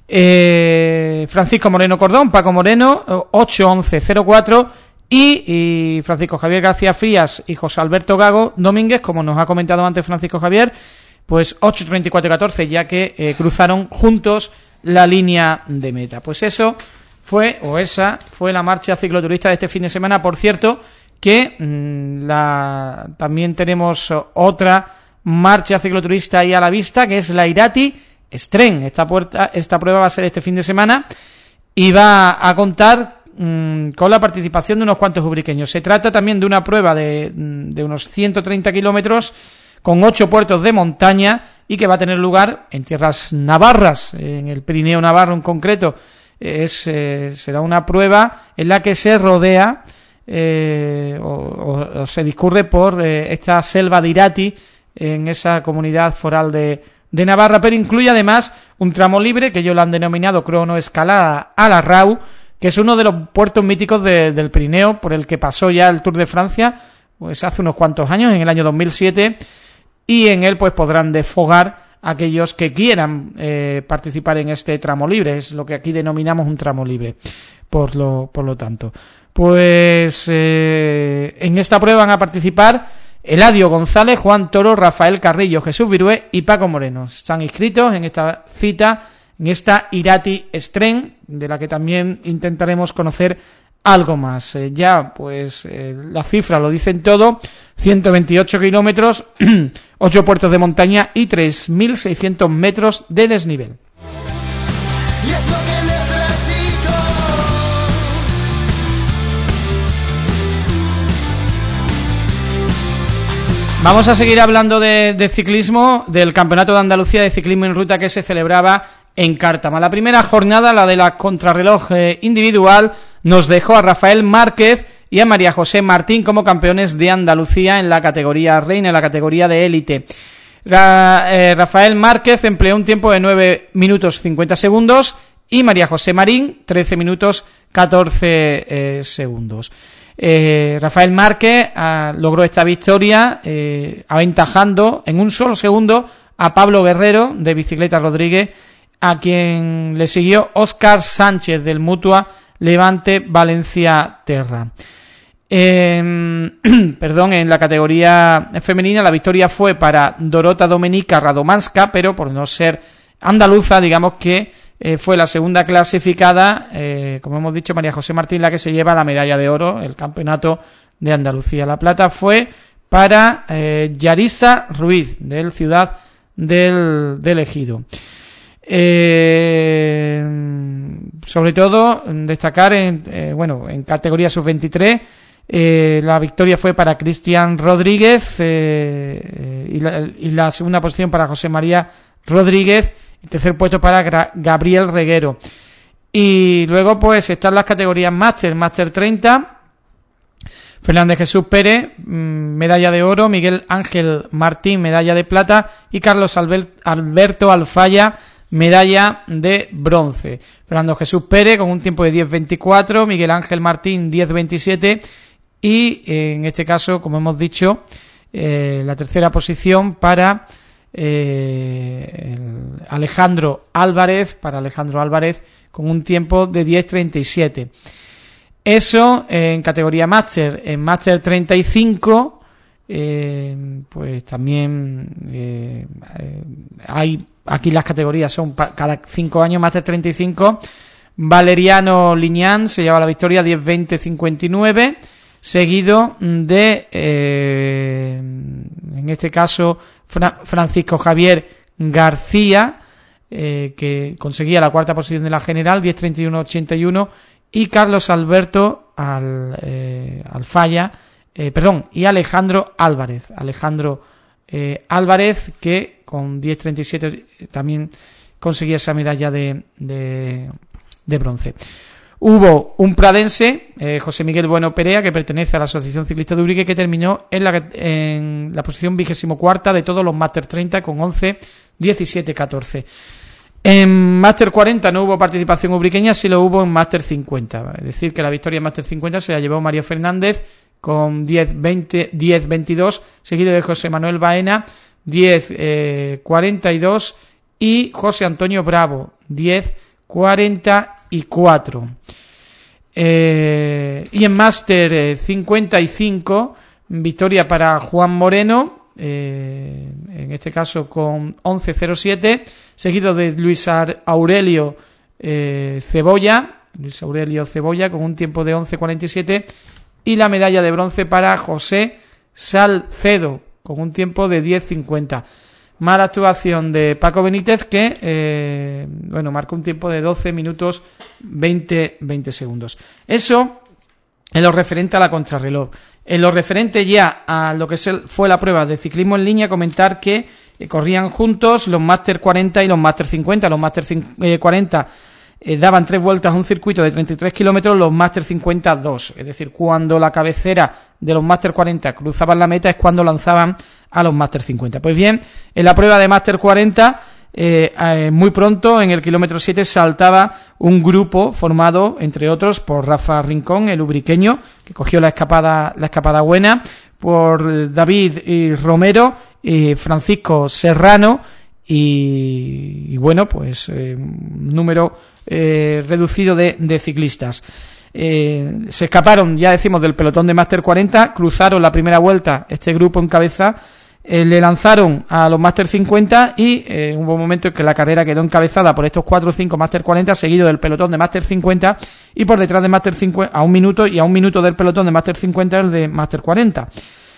Eh, Francisco Moreno Cordón, Paco Moreno, ocho once cero cuatro, y, y Francisco Javier García Frías y José Alberto Gago Domínguez, como nos ha comentado antes Francisco Javier, pues ocho treinta y cuatro catorce, ya que eh, cruzaron juntos la línea de meta. Pues eso fue, o esa fue la marcha cicloturista de este fin de semana. Por cierto, que mmm, la también tenemos otra marcha cicloturista ahí a la vista, que es la Irati Estren. Esta, puerta, esta prueba va a ser este fin de semana y va a contar mmm, con la participación de unos cuantos ubriqueños. Se trata también de una prueba de, de unos ciento treinta kilómetros con ocho puertos de montaña y que va a tener lugar en tierras navarras, en el Pirineo navarro en concreto. Es eh, será una prueba en la que se rodea eh, o, o, o se discurre por eh, esta selva de Irati en esa comunidad foral de, de Navarra, pero incluye además un tramo libre que ellos lo han denominado cronoescalada a la Rau, que es uno de los puertos míticos de, del Pirineo por el que pasó ya el Tour de Francia pues hace unos cuantos años, en el año dos mil siete, y en él pues podrán desfogar aquellos que quieran eh, participar en este tramo libre. Es lo que aquí denominamos un tramo libre, por lo, por lo tanto. Pues eh, en esta prueba van a participar Eladio González, Juan Toro, Rafael Carrillo, Jesús Virué y Paco Moreno. Están inscritos en esta cita, en esta Irati Estren, de la que también intentaremos conocer algo más. Eh, ya, pues, eh, las cifras lo dicen todo: ciento veintiocho kilómetros, ocho puertos de montaña y tres mil seiscientos metros de desnivel. Y es lo que necesito. Vamos a seguir hablando de, de ciclismo, del Campeonato de Andalucía de Ciclismo en Ruta que se celebraba en Cártama. La primera jornada, la de la contrarreloj eh, individual, nos dejó a Rafael Márquez y a María José Martín como campeones de Andalucía en la categoría reina, en la categoría de élite. Ra, eh, Rafael Márquez empleó un tiempo de nueve minutos cincuenta segundos y María José Marín trece minutos catorce eh, segundos. Eh, Rafael Márquez ah, logró esta victoria eh, aventajando en un solo segundo a Pablo Guerrero de Bicicleta Rodríguez, a quien le siguió Óscar Sánchez del Mutua Levante Valencia Terra. Eh, perdón, en la categoría femenina la victoria fue para Dorota Domenica Radomanska, pero por no ser andaluza, digamos que eh, fue la segunda clasificada, eh, como hemos dicho, María José Martín, la que se lleva la medalla de oro, el campeonato de Andalucía. La plata fue para eh, Yarisa Ruiz, del Ciudad del, del Ejido. Eh, sobre todo destacar en eh, bueno en categoría sub veintitrés eh, la victoria fue para Cristian Rodríguez eh, y, la, y la segunda posición para José María Rodríguez, el tercer puesto para Gra- Gabriel Reguero. Y luego pues están las categorías máster, máster treinta, Fernández Jesús Pérez, medalla de oro, Miguel Ángel Martín, medalla de plata, y Carlos Albert, Alberto Alfaya, medalla de bronce. Fernando Jesús Pérez con un tiempo de diez veinticuatro, Miguel Ángel Martín diez veintisiete y eh, en este caso, como hemos dicho, eh, la tercera posición para eh, el Alejandro Álvarez, para Alejandro Álvarez con un tiempo de diez treinta y siete. Eso eh, en categoría máster. En máster treinta y cinco eh, pues también eh, eh, hay aquí las categorías son pa- cada cinco años. Máster treinta y cinco, Valeriano Liñán se lleva la victoria, diez veinte cincuenta y nueve, seguido de eh, en este caso Fra- Francisco Javier García, eh, que conseguía la cuarta posición de la general, diez treinta y uno ochenta y uno, y Carlos Alberto Al, eh, Alfaya, eh, perdón, y Alejandro Álvarez, Alejandro eh, Álvarez, que con diez treinta y siete también conseguía esa medalla de, de, de bronce. Hubo un pradense, eh, José Miguel Bueno Perea, que pertenece a la Asociación Ciclista de Ubrique, que terminó en la, en la posición vigésimo cuarta de todos los Máster treinta con once diecisiete catorce. En Máster cuarenta no hubo participación ubriqueña, sí lo hubo en Máster cincuenta. Es decir, que la victoria en Máster cincuenta se la llevó Mario Fernández con diez veinte, diez veintidós, seguido de José Manuel Baena, diez cuarenta y dos, y José Antonio Bravo, diez cuarenta y cuatro. Eh, y en Máster eh, cincuenta y cinco, victoria para Juan Moreno, eh, en este caso con once cero siete, seguido de Luis Aurelio eh, Cebolla, Luis Aurelio Cebolla con un tiempo de once cuarenta y siete, y la medalla de bronce para José Salcedo con un tiempo de diez cincuenta. Mala actuación de Paco Benítez, que eh, bueno, marcó un tiempo de doce minutos veinte segundos. Eso en lo referente a la contrarreloj. En lo referente ya a lo que fue la prueba de ciclismo en línea, comentar que eh, corrían juntos los Máster cuarenta y los Máster cincuenta. Los Máster cuarenta eh, daban tres vueltas a un circuito de treinta y tres kilómetros, los Máster cincuenta dos. Es decir, cuando la cabecera de los Máster cuarenta cruzaban la meta es cuando lanzaban a los Máster cincuenta. Pues bien, en la prueba de Máster cuarenta, eh, eh, muy pronto, en el kilómetro siete, saltaba un grupo formado, entre otros, por Rafa Rincón, el ubriqueño, que cogió la escapada, la escapada buena, por David y Romero, y Francisco Serrano, y, y bueno, pues eh, un número eh, reducido de, de ciclistas. Eh, se escaparon, ya decimos, del pelotón de Máster cuarenta, cruzaron la primera vuelta, este grupo en cabeza, eh, le lanzaron a los Máster cincuenta y eh, hubo un momento en que la carrera quedó encabezada por estos cuatro o cinco Máster cuarenta, seguido del pelotón de Máster cincuenta, y por detrás de Máster cincuenta, a un minuto y a un minuto del pelotón de Máster cincuenta, el de Máster cuarenta.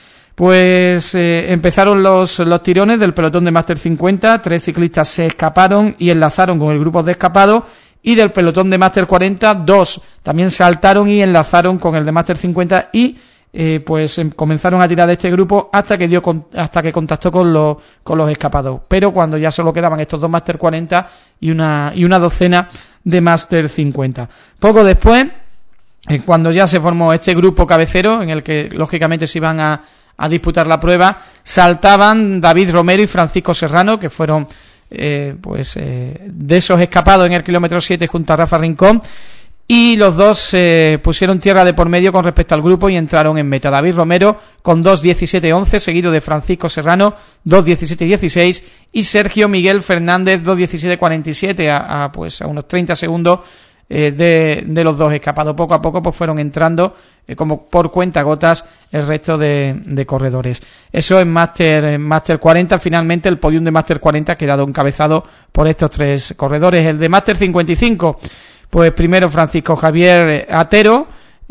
Pues eh, empezaron los, los tirones del pelotón de Máster cincuenta, tres ciclistas se escaparon y enlazaron con el grupo de escapados, y del pelotón de Máster cuarenta, dos también saltaron y enlazaron con el de Máster cincuenta y eh, pues em, comenzaron a tirar de este grupo hasta que dio con, hasta que contactó con los con los escapados. Pero cuando ya solo quedaban estos dos Máster cuarenta y una y una docena de Máster cincuenta. Poco después, eh, cuando ya se formó este grupo cabecero en el que lógicamente se iban a a disputar la prueba, saltaban David Romero y Francisco Serrano, que fueron eh, pues eh, de esos escapados en el kilómetro siete junto a Rafa Rincón, y los dos eh, pusieron tierra de por medio con respecto al grupo y entraron en meta. David Romero con dos diecisiete once, seguido de Francisco Serrano dos diecisiete dieciséis, y Sergio Miguel Fernández dos diecisiete cuarenta y siete, a, a pues a unos treinta segundos Eh, de, de los dos escapados. Poco a poco pues fueron entrando eh, como por cuentagotas el resto de, de corredores. Eso en Máster, en Máster cuarenta. Finalmente el podium de Máster cuarenta ha quedado encabezado por estos tres corredores. El de Máster cincuenta y cinco, pues primero Francisco Javier Atero.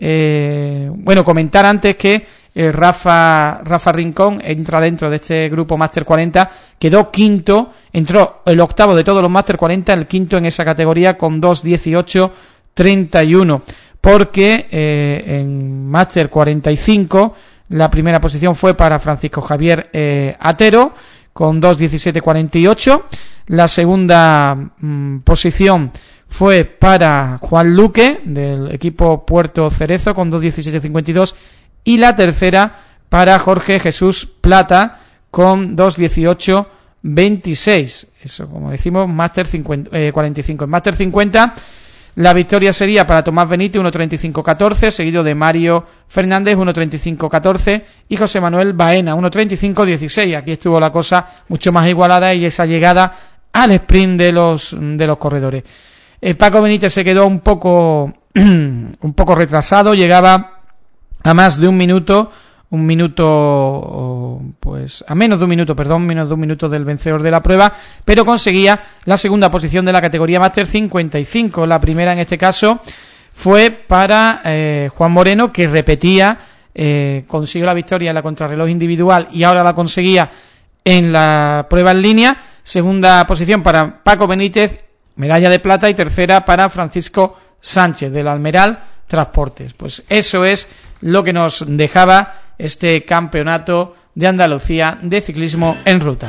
Eh, bueno, comentar antes que eh, Rafa Rafa Rincón entra dentro de este grupo Máster cuarenta, quedó quinto, entró el octavo de todos los Máster cuarenta, el quinto en esa categoría con dos dieciocho treinta y uno, porque eh, en Máster cuarenta y cinco la primera posición fue para Francisco Javier eh, Atero con dos diecisiete cuarenta y ocho, la segunda mmm, posición fue para Juan Luque del equipo Puerto Cerezo con dos diecisiete cincuenta y dos, y la tercera para Jorge Jesús Plata con dos dieciocho veintiséis. Eso, como decimos, Máster cuarenta y cinco. En Máster cincuenta la victoria sería para Tomás Benítez uno treinta y cinco catorce, seguido de Mario Fernández uno treinta y cinco catorce y José Manuel Baena uno treinta y cinco dieciséis. Aquí estuvo la cosa mucho más igualada y esa llegada al sprint de los de los corredores. Eh, Paco Benítez se quedó un poco un poco retrasado, llegaba a más de un minuto, un minuto, pues a menos de un minuto, perdón, menos de un minuto del vencedor de la prueba, pero conseguía la segunda posición de la categoría Máster cincuenta y cinco. La primera en este caso fue para eh, Juan Moreno, que repetía, eh, consiguió la victoria en la contrarreloj individual y ahora la conseguía en la prueba en línea. Segunda posición para Paco Benítez, medalla de plata, y tercera para Francisco Sánchez del Almeral Transportes. Pues eso es lo que nos dejaba este campeonato de Andalucía de ciclismo en ruta.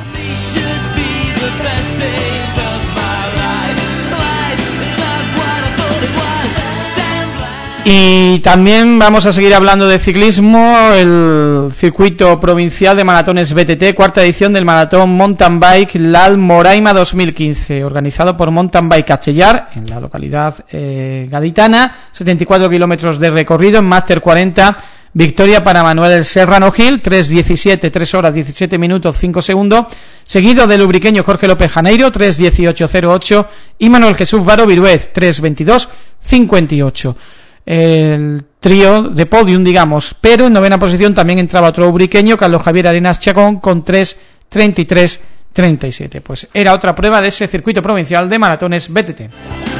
Y también vamos a seguir hablando de ciclismo. El circuito provincial de maratones B T T, cuarta edición del maratón mountain bike La Almoraima dos mil quince, organizado por Mountain Bike Castellar en la localidad eh, gaditana. setenta y cuatro kilómetros de recorrido en Máster cuarenta, victoria para Manuel El Serrano Gil, tres diecisiete, tres horas diecisiete minutos cinco segundos, seguido del ubriqueño Jorge López Janeiro, tres dieciocho cero ocho, y Manuel Jesús Varo Viruez, tres veintidós cincuenta y ocho. El trío de podium, digamos, pero en novena posición también entraba otro ubriqueño, Carlos Javier Arenas Chacón, con tres treinta y tres treinta y siete. Pues era otra prueba de ese circuito provincial de maratones B T T.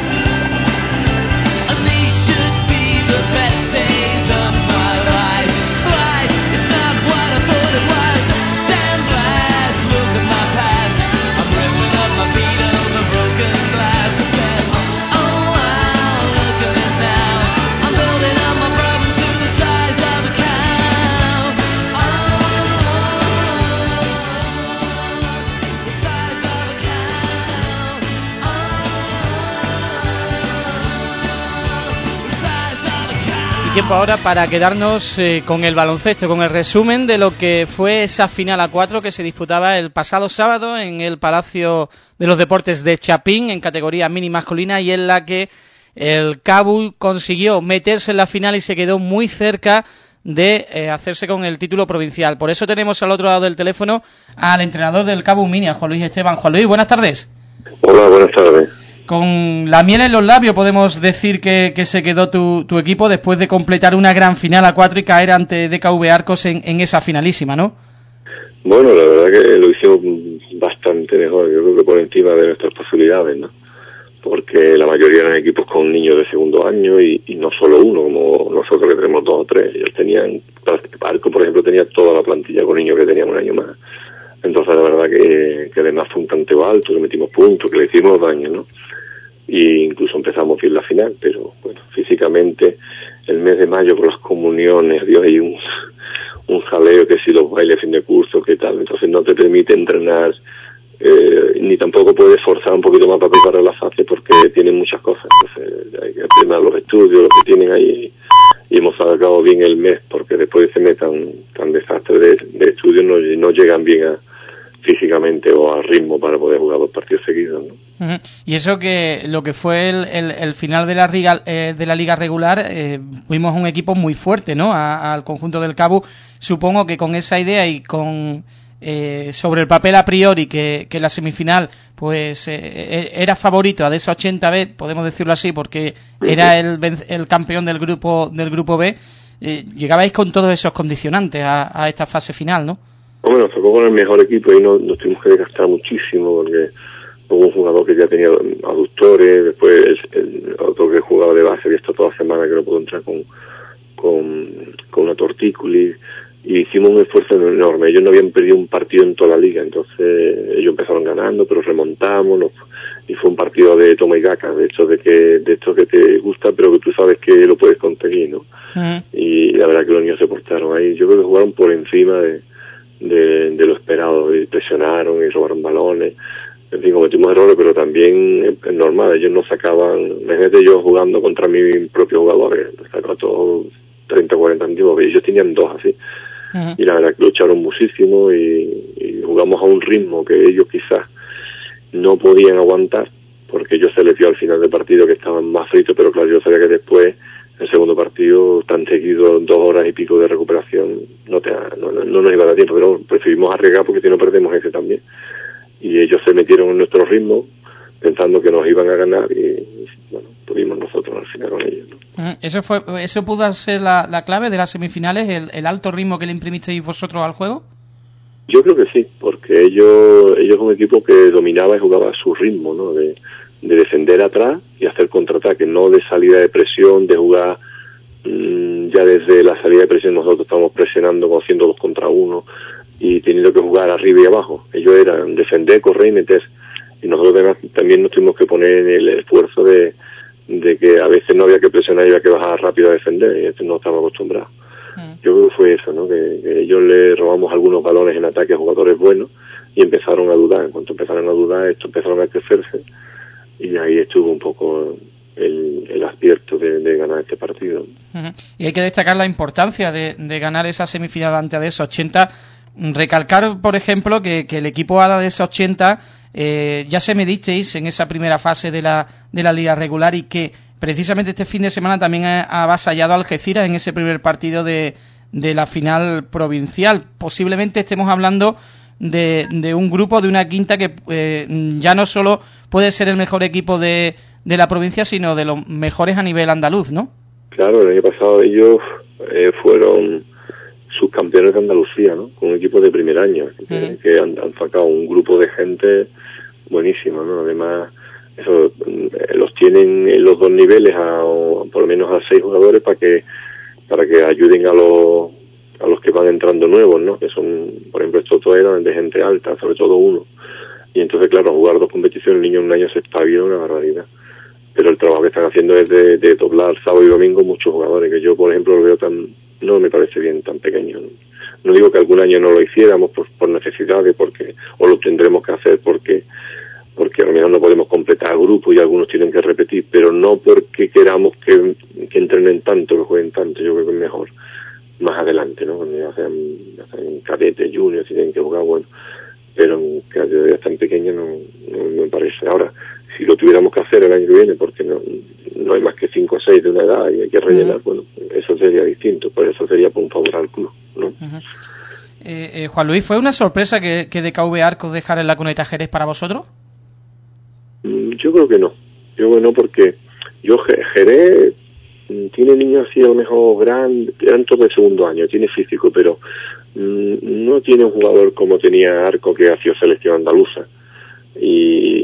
Tiempo ahora para quedarnos eh, con el baloncesto, con el resumen de lo que fue esa final a cuatro que se disputaba el pasado sábado en el Palacio de los Deportes de Chapín en categoría mini masculina, y en la que el Cabu consiguió meterse en la final y se quedó muy cerca de eh, hacerse con el título provincial. Por eso tenemos al otro lado del teléfono al entrenador del Cabu Mini, a Juan Luis Esteban. Juan Luis, buenas tardes. Hola, buenas tardes. Con la miel en los labios podemos decir que, que se quedó tu, tu equipo después de completar una gran final a cuatro y caer ante D K V Arcos en, en esa finalísima, ¿no? Bueno, la verdad que lo hicimos bastante mejor, yo creo que por encima de nuestras posibilidades, ¿no? Porque la mayoría eran equipos con niños de segundo año y, y no solo uno, como nosotros que tenemos dos o tres. Ellos tenían, Arcos por ejemplo tenía toda la plantilla con niños que tenían un año más. Entonces la verdad que, que además fue un tanteo alto, que metimos puntos, que le hicimos daño, ¿no? Y incluso empezamos bien la final, pero bueno, físicamente el mes de mayo con las comuniones, Dios, hay un, un jaleo, que si los bailes fin de curso, que tal, entonces no te permite entrenar, eh, ni tampoco puedes forzar un poquito más para preparar la fase porque tienen muchas cosas, entonces hay que terminar los estudios, lo que tienen ahí, y hemos sacado bien el mes, porque después de ese mes tan, tan desastre de, de estudios no, no llegan bien a físicamente o a ritmo para poder jugar dos partidos seguidos, ¿no? Uh-huh. Y eso que lo que fue el, el, el final de la liga eh, de la liga regular, eh, vimos un equipo muy fuerte, ¿no? A, al conjunto del Cabu. Supongo que con esa idea y con eh, sobre el papel a priori que, que la semifinal pues eh, era favorito a D S ochenta B, podemos decirlo así, porque era el, el campeón del grupo del grupo B. Eh, llegabais con todos esos condicionantes a, a esta fase final, ¿no? Hombre, nos tocó con el mejor equipo y no, nos tuvimos que desgastar muchísimo porque hubo un jugador que ya tenía aductores, después el, el otro que jugaba de base había estado toda la semana que no pudo entrar con, con, con una tortícolis, y hicimos un esfuerzo enorme. Ellos no habían perdido un partido en toda la liga, entonces ellos empezaron ganando, pero remontamos, nos, y fue un partido de toma y daca, de hecho de que de esto que te gusta, pero que tú sabes que lo puedes conseguir, ¿no? Uh-huh. Y la verdad que los niños se portaron ahí, yo creo que jugaron por encima de De, de lo esperado, y presionaron y robaron balones, en fin, cometimos errores, pero también es normal, ellos no sacaban, imagínate yo jugando contra mis propios jugadores, sacaba todos treinta o cuarenta antiguos, ellos tenían dos así, uh-huh. Y la verdad que lucharon muchísimo y, y jugamos a un ritmo que ellos quizás no podían aguantar, porque ellos se les vio al final del partido que estaban más fritos, pero claro, yo sabía que después el segundo partido, tan seguido, dos horas y pico de recuperación, no, te, no, no, no nos iba a dar tiempo, pero preferimos arriesgar porque si no perdemos ese también. Y ellos se metieron en nuestro ritmo, pensando que nos iban a ganar, y bueno, pudimos nosotros al final con ellos, ¿no? ¿Eso fue, eso pudo ser la, la clave de las semifinales, el, el alto ritmo que le imprimisteis vosotros al juego? Yo creo que sí, porque ellos ellos son un equipo que dominaba y jugaba a su ritmo, ¿no? De, de defender atrás y hacer contraataque, no de salida de presión, de jugar mmm, ya desde la salida de presión nosotros estábamos presionando, haciendo dos contra uno y teniendo que jugar arriba y abajo. Ellos eran defender, correr y meter, y nosotros también nos tuvimos que poner en el esfuerzo de, de que a veces no había que presionar y había que bajar rápido a defender, y esto no estábamos acostumbrados. Mm. Yo creo que fue eso, ¿no? Que, que ellos le robamos algunos balones en ataque a jugadores buenos y empezaron a dudar. En cuanto empezaron a dudar, esto empezaron a crecerse. Y ahí estuvo un poco el, el acierto de, de ganar este partido. Uh-huh. Y hay que destacar la importancia de, de ganar esa semifinal ante A D S ochenta. Recalcar, por ejemplo, que, que el equipo A D S ochenta eh, ya se medisteis en esa primera fase de la, de la liga regular, y que precisamente este fin de semana también ha avasallado a Algeciras en ese primer partido de, de la final provincial. Posiblemente estemos hablando de, de un grupo, de una quinta que eh, ya no solo puede ser el mejor equipo de, de la provincia, sino de los mejores a nivel andaluz, ¿no? Claro, el año pasado ellos eh, fueron subcampeones de Andalucía, ¿no? Con un equipo de primer año, que, uh-huh. que han, han sacado un grupo de gente buenísimo, ¿no? Además, eso eh, los tienen en los dos niveles, a, o por lo menos a seis jugadores para que para que ayuden a los a los que van entrando nuevos, ¿no? Que son, por ejemplo, estos dos eran de gente alta, sobre todo uno. Y entonces, claro, jugar dos competiciones, el niño en un año se espabila una barbaridad. Pero el trabajo que están haciendo es de, de doblar sábado y domingo muchos jugadores, que yo, por ejemplo, lo veo tan, no me parece bien, tan pequeño, ¿no? No digo que algún año no lo hiciéramos por, por necesidades, porque, o lo tendremos que hacer porque, porque a lo mejor no podemos completar el grupo y algunos tienen que repetir, pero no porque queramos que, que entrenen tanto, que jueguen tanto. Yo creo que es mejor más adelante, ¿no? Cuando ya sean, ya sean cadetes, juniors, si tienen que jugar, bueno, pero que ya tan pequeño no, no, no me parece. Ahora, si lo tuviéramos que hacer el año que viene, porque no, no hay más que cinco o seis de una edad y hay que rellenar, uh-huh. bueno, eso sería distinto, por eso sería por un favor al club, ¿no? Uh-huh. eh, eh, Juan Luis, ¿fue una sorpresa que, que D K V Arcos dejara en la Cuneta Jerez para vosotros? Mm, yo creo que no, yo creo que no, porque yo Jerez tiene niños así a lo mejor grandes, eran todos de segundo año, tiene físico, pero mmm, no tiene un jugador como tenía Arco, que ha sido selección andaluza y,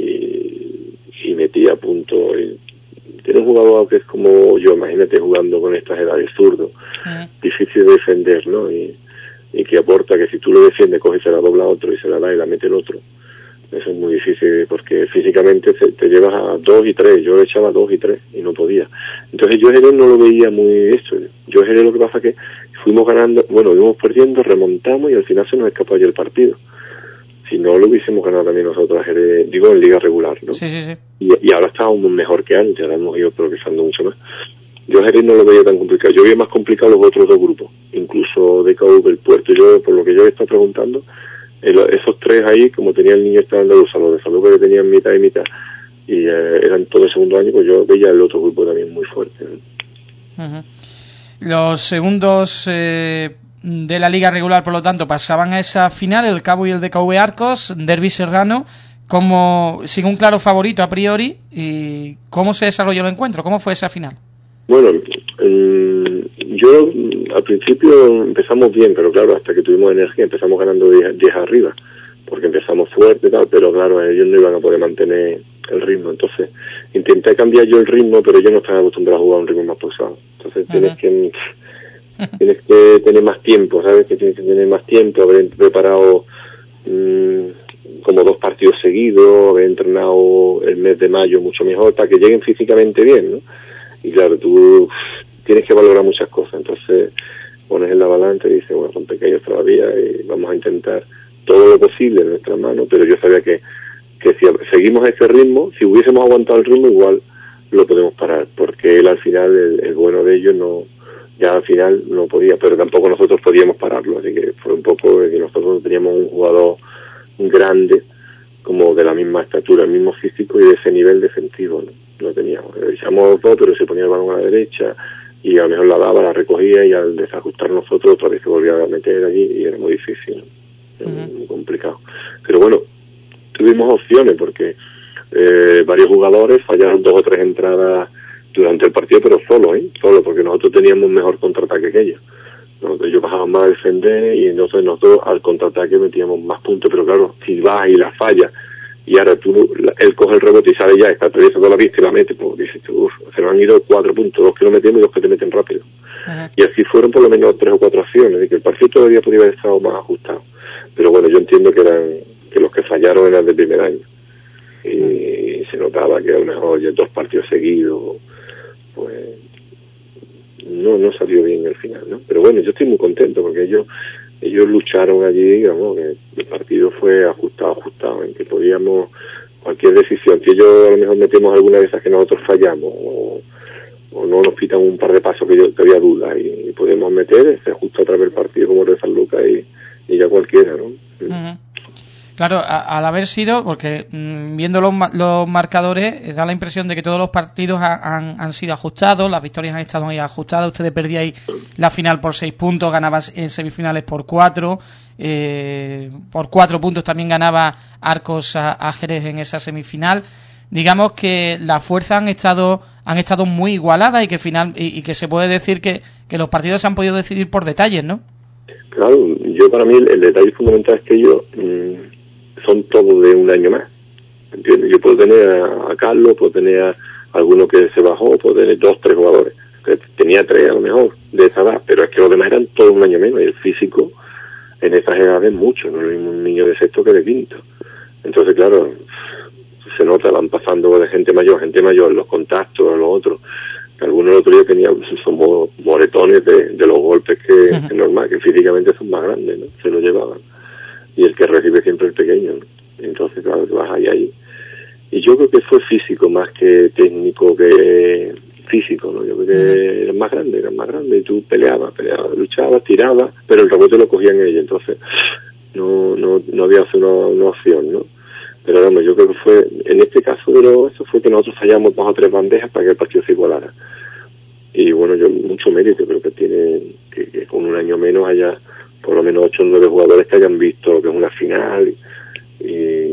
y, y metía a punto. Y tiene un jugador que es como yo, imagínate jugando con estas edades, zurdo, uh-huh. difícil de defender, ¿no? Y, y que aporta que si tú lo defiendes, coge y se la dobla a otro y se la da y la mete el otro. Eso es muy difícil porque físicamente te, te llevas a dos y tres. Yo le echaba dos y tres y no podía. Entonces yo Jerez no lo veía muy esto. Yo Jerez lo que pasa es que fuimos ganando, bueno, íbamos perdiendo, remontamos y al final se nos escapó ayer el partido. Si no lo hubiésemos ganado también nosotros a Jerez, digo en liga regular, ¿no? Sí, sí, sí. Y, y ahora estábamos mejor que antes, ahora hemos ido progresando mucho más. Yo Jerez no lo veía tan complicado. Yo veía más complicado los otros dos grupos, incluso D K V, el Puerto. Yo, por lo que yo he estado preguntando, El, esos tres ahí, como tenía el niño este andaluza, los de Salud que tenían mitad y mitad, y eh, eran todos de segundo año, pues yo veía el otro grupo también muy fuerte, ¿no? Uh-huh. Los segundos eh, de la liga regular, por lo tanto, pasaban a esa final, el Cabo y el D K V Arcos, derbi serrano, como sin un claro favorito a priori. ¿Y cómo se desarrolló el encuentro? ¿Cómo fue esa final? Bueno, eh, yo al principio empezamos bien, pero claro, hasta que tuvimos energía empezamos ganando diez arriba, porque empezamos fuerte y tal, pero claro, ellos no iban a poder mantener el ritmo. Entonces intenté cambiar yo el ritmo, pero yo no estaba acostumbrado a jugar a un ritmo más pausado. Entonces tienes uh-huh. que tienes que tener más tiempo, ¿sabes? Que tienes que tener más tiempo, haber preparado mmm, como dos partidos seguidos, haber entrenado el mes de mayo mucho mejor para que lleguen físicamente bien, ¿no? Y claro, tú tienes que valorar muchas cosas, entonces pones en la balanza y dices, bueno, son pequeños todavía y vamos a intentar todo lo posible en nuestras manos, pero yo sabía que, que si seguimos a ese ritmo, si hubiésemos aguantado el ritmo, igual lo podemos parar, porque él al final, el, el bueno de ellos, no ya al final no podía, pero tampoco nosotros podíamos pararlo, así que fue un poco de que nosotros teníamos un jugador grande, como de la misma estatura, el mismo físico y de ese nivel defensivo, ¿no? Lo teníamos. Echamos dos, pero se ponía el balón a la derecha y a lo mejor la daba, la recogía y al desajustar nosotros otra vez se volvía a meter allí y era muy difícil, ¿no? Era uh-huh. muy complicado. Pero bueno, tuvimos opciones porque eh, varios jugadores fallaron dos o tres entradas durante el partido, pero solo, ¿eh? Solo, porque nosotros teníamos mejor contraataque que ellos. Nosotros, ellos bajaban más a defender y entonces nosotros al contraataque metíamos más puntos, pero claro, si vas y la fallas y ahora tú, él coge el rebote y sale ya, está atravesando la pista y la mete, pues dices, uff, se nos han ido cuatro puntos, dos que lo metemos y dos que te meten rápido. Ajá. Y así fueron por lo menos tres o cuatro acciones, y que el partido todavía podría haber estado más ajustado. Pero bueno, yo entiendo que eran que los que fallaron eran de primer año. Y Ajá. se notaba que a lo mejor ya dos partidos seguidos, pues no no salió bien el final, ¿no? Pero bueno, yo estoy muy contento porque ellos ellos lucharon allí, digamos, que el partido fue ajustado, ajustado, en que podíamos, cualquier decisión, si ellos a lo mejor metemos alguna de esas que nosotros fallamos, o, o no nos pitan un par de pasos que yo que había dudas, y, y podemos meter, se ajusta otra vez el partido como de San Lucas y, y ya cualquiera, ¿no? Uh-huh. Claro, a, al haber sido, porque mmm, viendo los, los marcadores, eh, da la impresión de que todos los partidos ha, han, han sido ajustados, las victorias han estado ahí ajustadas, ustedes perdíais la final por seis puntos, ganabas en semifinales por cuatro, eh, por cuatro puntos también ganaba Arcos a, a Jerez en esa semifinal. Digamos que las fuerzas han estado han estado muy igualadas y que final y, y que se puede decir que, que los partidos se han podido decidir por detalles, ¿no? Claro, yo para mí el, el detalle fundamental es que ellos mmm, son todos de un año más, ¿entiendes? Yo puedo tener a, a Carlos, puedo tener a alguno que se bajó, puedo tener dos, tres jugadores, que tenía tres a lo mejor de esa edad, pero es que los demás eran todos un año menos y el físico en esas edades mucho, no es lo mismo un niño de sexto que de quinto. Entonces, claro, se nota, van pasando de gente mayor, gente mayor, los contactos, los otros. Algunos el otro día tenían, somos moretones de, de los golpes que uh-huh. es normal, que físicamente son más grandes, ¿no? Se lo llevaban. Y el que recibe siempre el pequeño, ¿no? Entonces, claro, te vas ahí, ahí. Y yo creo que fue físico más que técnico, que físico, ¿no? Yo creo que uh-huh. eran más grandes, eran más grandes, y tú peleabas, peleabas, luchabas, tirabas, pero el rebote lo cogían ellos, entonces no, no, no había una, una opción, ¿no? Pero vamos, yo creo que fue, en este caso de lo, eso fue que nosotros fallamos dos o tres bandejas para que el partido se igualara. Y bueno, yo mucho mérito creo que tiene, que, que con un año menos haya por lo menos ocho o nueve jugadores que hayan visto lo que es una final, y,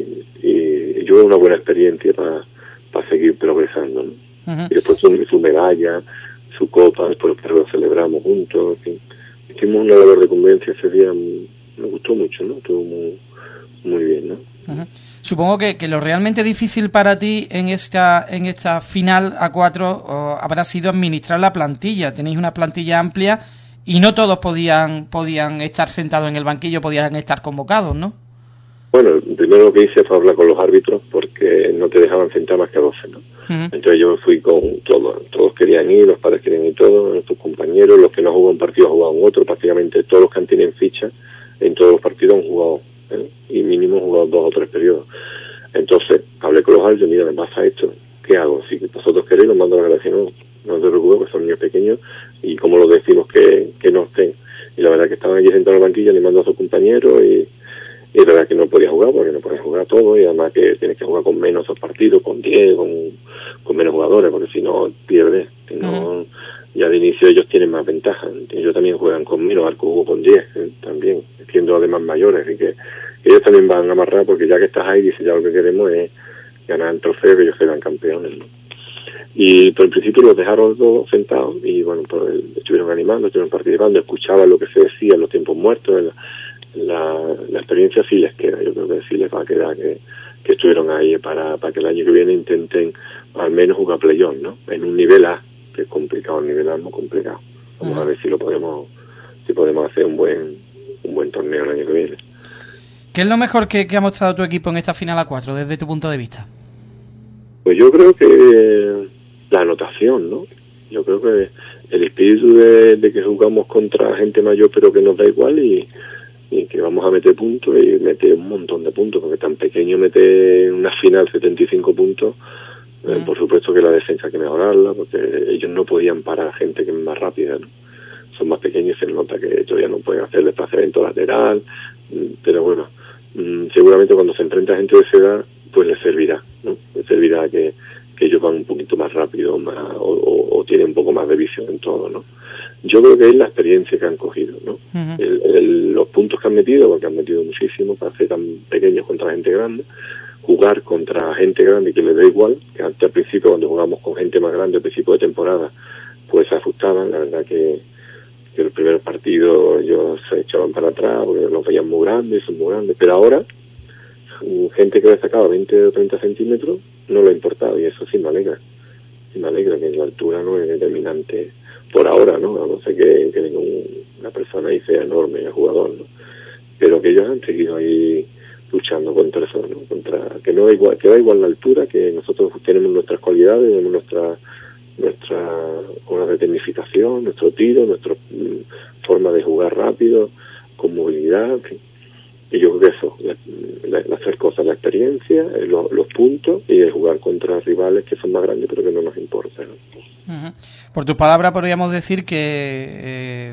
y yo creo una buena experiencia para para seguir progresando, ¿no? Uh-huh. Y después su, su medalla, su copa, después lo celebramos juntos, en fin. Hicimos una labor de convivencia ese día, me gustó mucho, ¿no? Estuvo muy, muy bien, ¿no? Uh-huh. Supongo que, que lo realmente difícil para ti en esta en esta final A cuatro o, habrá sido administrar la plantilla. Tenéis una plantilla amplia y no todos podían podían estar sentados en el banquillo, podían estar convocados, ¿no? Bueno, primero lo que hice fue hablar con los árbitros porque no te dejaban sentar más que a doce, ¿no? Uh-huh. Entonces yo me fui con todos, todos querían ir, los padres querían ir todos, nuestros compañeros, los que no jugaban un partido han jugado en otro, prácticamente todos los que han tenido ficha en todos los partidos han jugado, ¿eh? Y mínimo han jugado dos o tres periodos. Entonces hablé con los árbitros, mira, me pasa esto, ¿qué hago? Si vosotros queréis, los mando a la gracia, no, no te preocupes, porque son niños pequeños y como lo decimos que, que no estén. Y la verdad que estaban allí sentados en el banquillo, le mando a sus compañeros y y es verdad que no podía jugar porque no podía jugar todo y además que tienes que jugar con menos partidos, con diez, con, con menos jugadores, porque si no pierdes, si no, uh-huh. ya de inicio ellos tienen más ventaja. Ellos también juegan con menos, Arco jugó con diez eh, también, siendo además mayores, así que ellos también van a amarrar porque ya que estás ahí, dice ya lo que queremos es ganar el trofeo, que ellos quedan campeones, ¿no? Y por el principio los dejaron todos sentados y bueno, pues estuvieron animando, estuvieron participando, escuchaban lo que se decía en los tiempos muertos, en la, La, la experiencia sí les queda, yo creo que sí les va a quedar que, que estuvieron ahí para, para que el año que viene intenten al menos jugar playoff, ¿no? En un nivel A, que es complicado, el nivel A es muy complicado. Vamos uh-huh. a ver si lo podemos, si podemos hacer un buen un buen torneo el año que viene. ¿Qué es lo mejor que, que ha mostrado tu equipo en esta final A cuatro, desde tu punto de vista? Pues yo creo que la anotación, ¿no? Yo creo que el espíritu de, de que jugamos contra gente mayor pero que nos da igual y y que vamos a meter puntos y meter un montón de puntos, porque tan pequeño meter en una final setenta y cinco puntos, eh, mm. por supuesto que la defensa hay que mejorarla, porque ellos no podían parar a gente que es más rápida, ¿no? Son más pequeños y se nota que todavía no pueden hacer desplazamiento lateral, pero bueno, seguramente cuando se enfrenta a gente de esa edad, pues les servirá, ¿no? Les servirá que, que ellos van un poquito más rápido más, o, o, o tienen un poco más de visión en todo, ¿no? Yo creo que es la experiencia que han cogido, ¿no? Uh-huh. el, el, los puntos que han metido, porque han metido muchísimo para ser tan pequeños contra gente grande, jugar contra gente grande que les da igual, que antes al principio cuando jugamos con gente más grande al principio de temporada, pues se asustaban, la verdad que, que los primeros partidos ellos se echaban para atrás porque los veían muy grandes, son muy grandes, pero ahora gente que le sacaba veinte o treinta centímetros no le ha importado y eso sí me alegra, sí me alegra que la altura no es determinante por ahora, ¿no? A no ser que, que un, una persona ahí sea enorme, el jugador, ¿no? Pero que ellos han seguido ahí luchando contra eso, ¿no? Contra, que no da igual, que da igual la altura, que nosotros tenemos nuestras cualidades, tenemos nuestra nuestra hora de tecnificación, nuestro tiro, nuestra mm, forma de jugar rápido, con movilidad, en fin. Y yo creo que eso, la, la, hacer cosas, la experiencia, lo, los puntos y el jugar contra rivales que son más grandes pero que no nos importa, ¿no? Uh-huh. Por tu palabra podríamos decir que eh,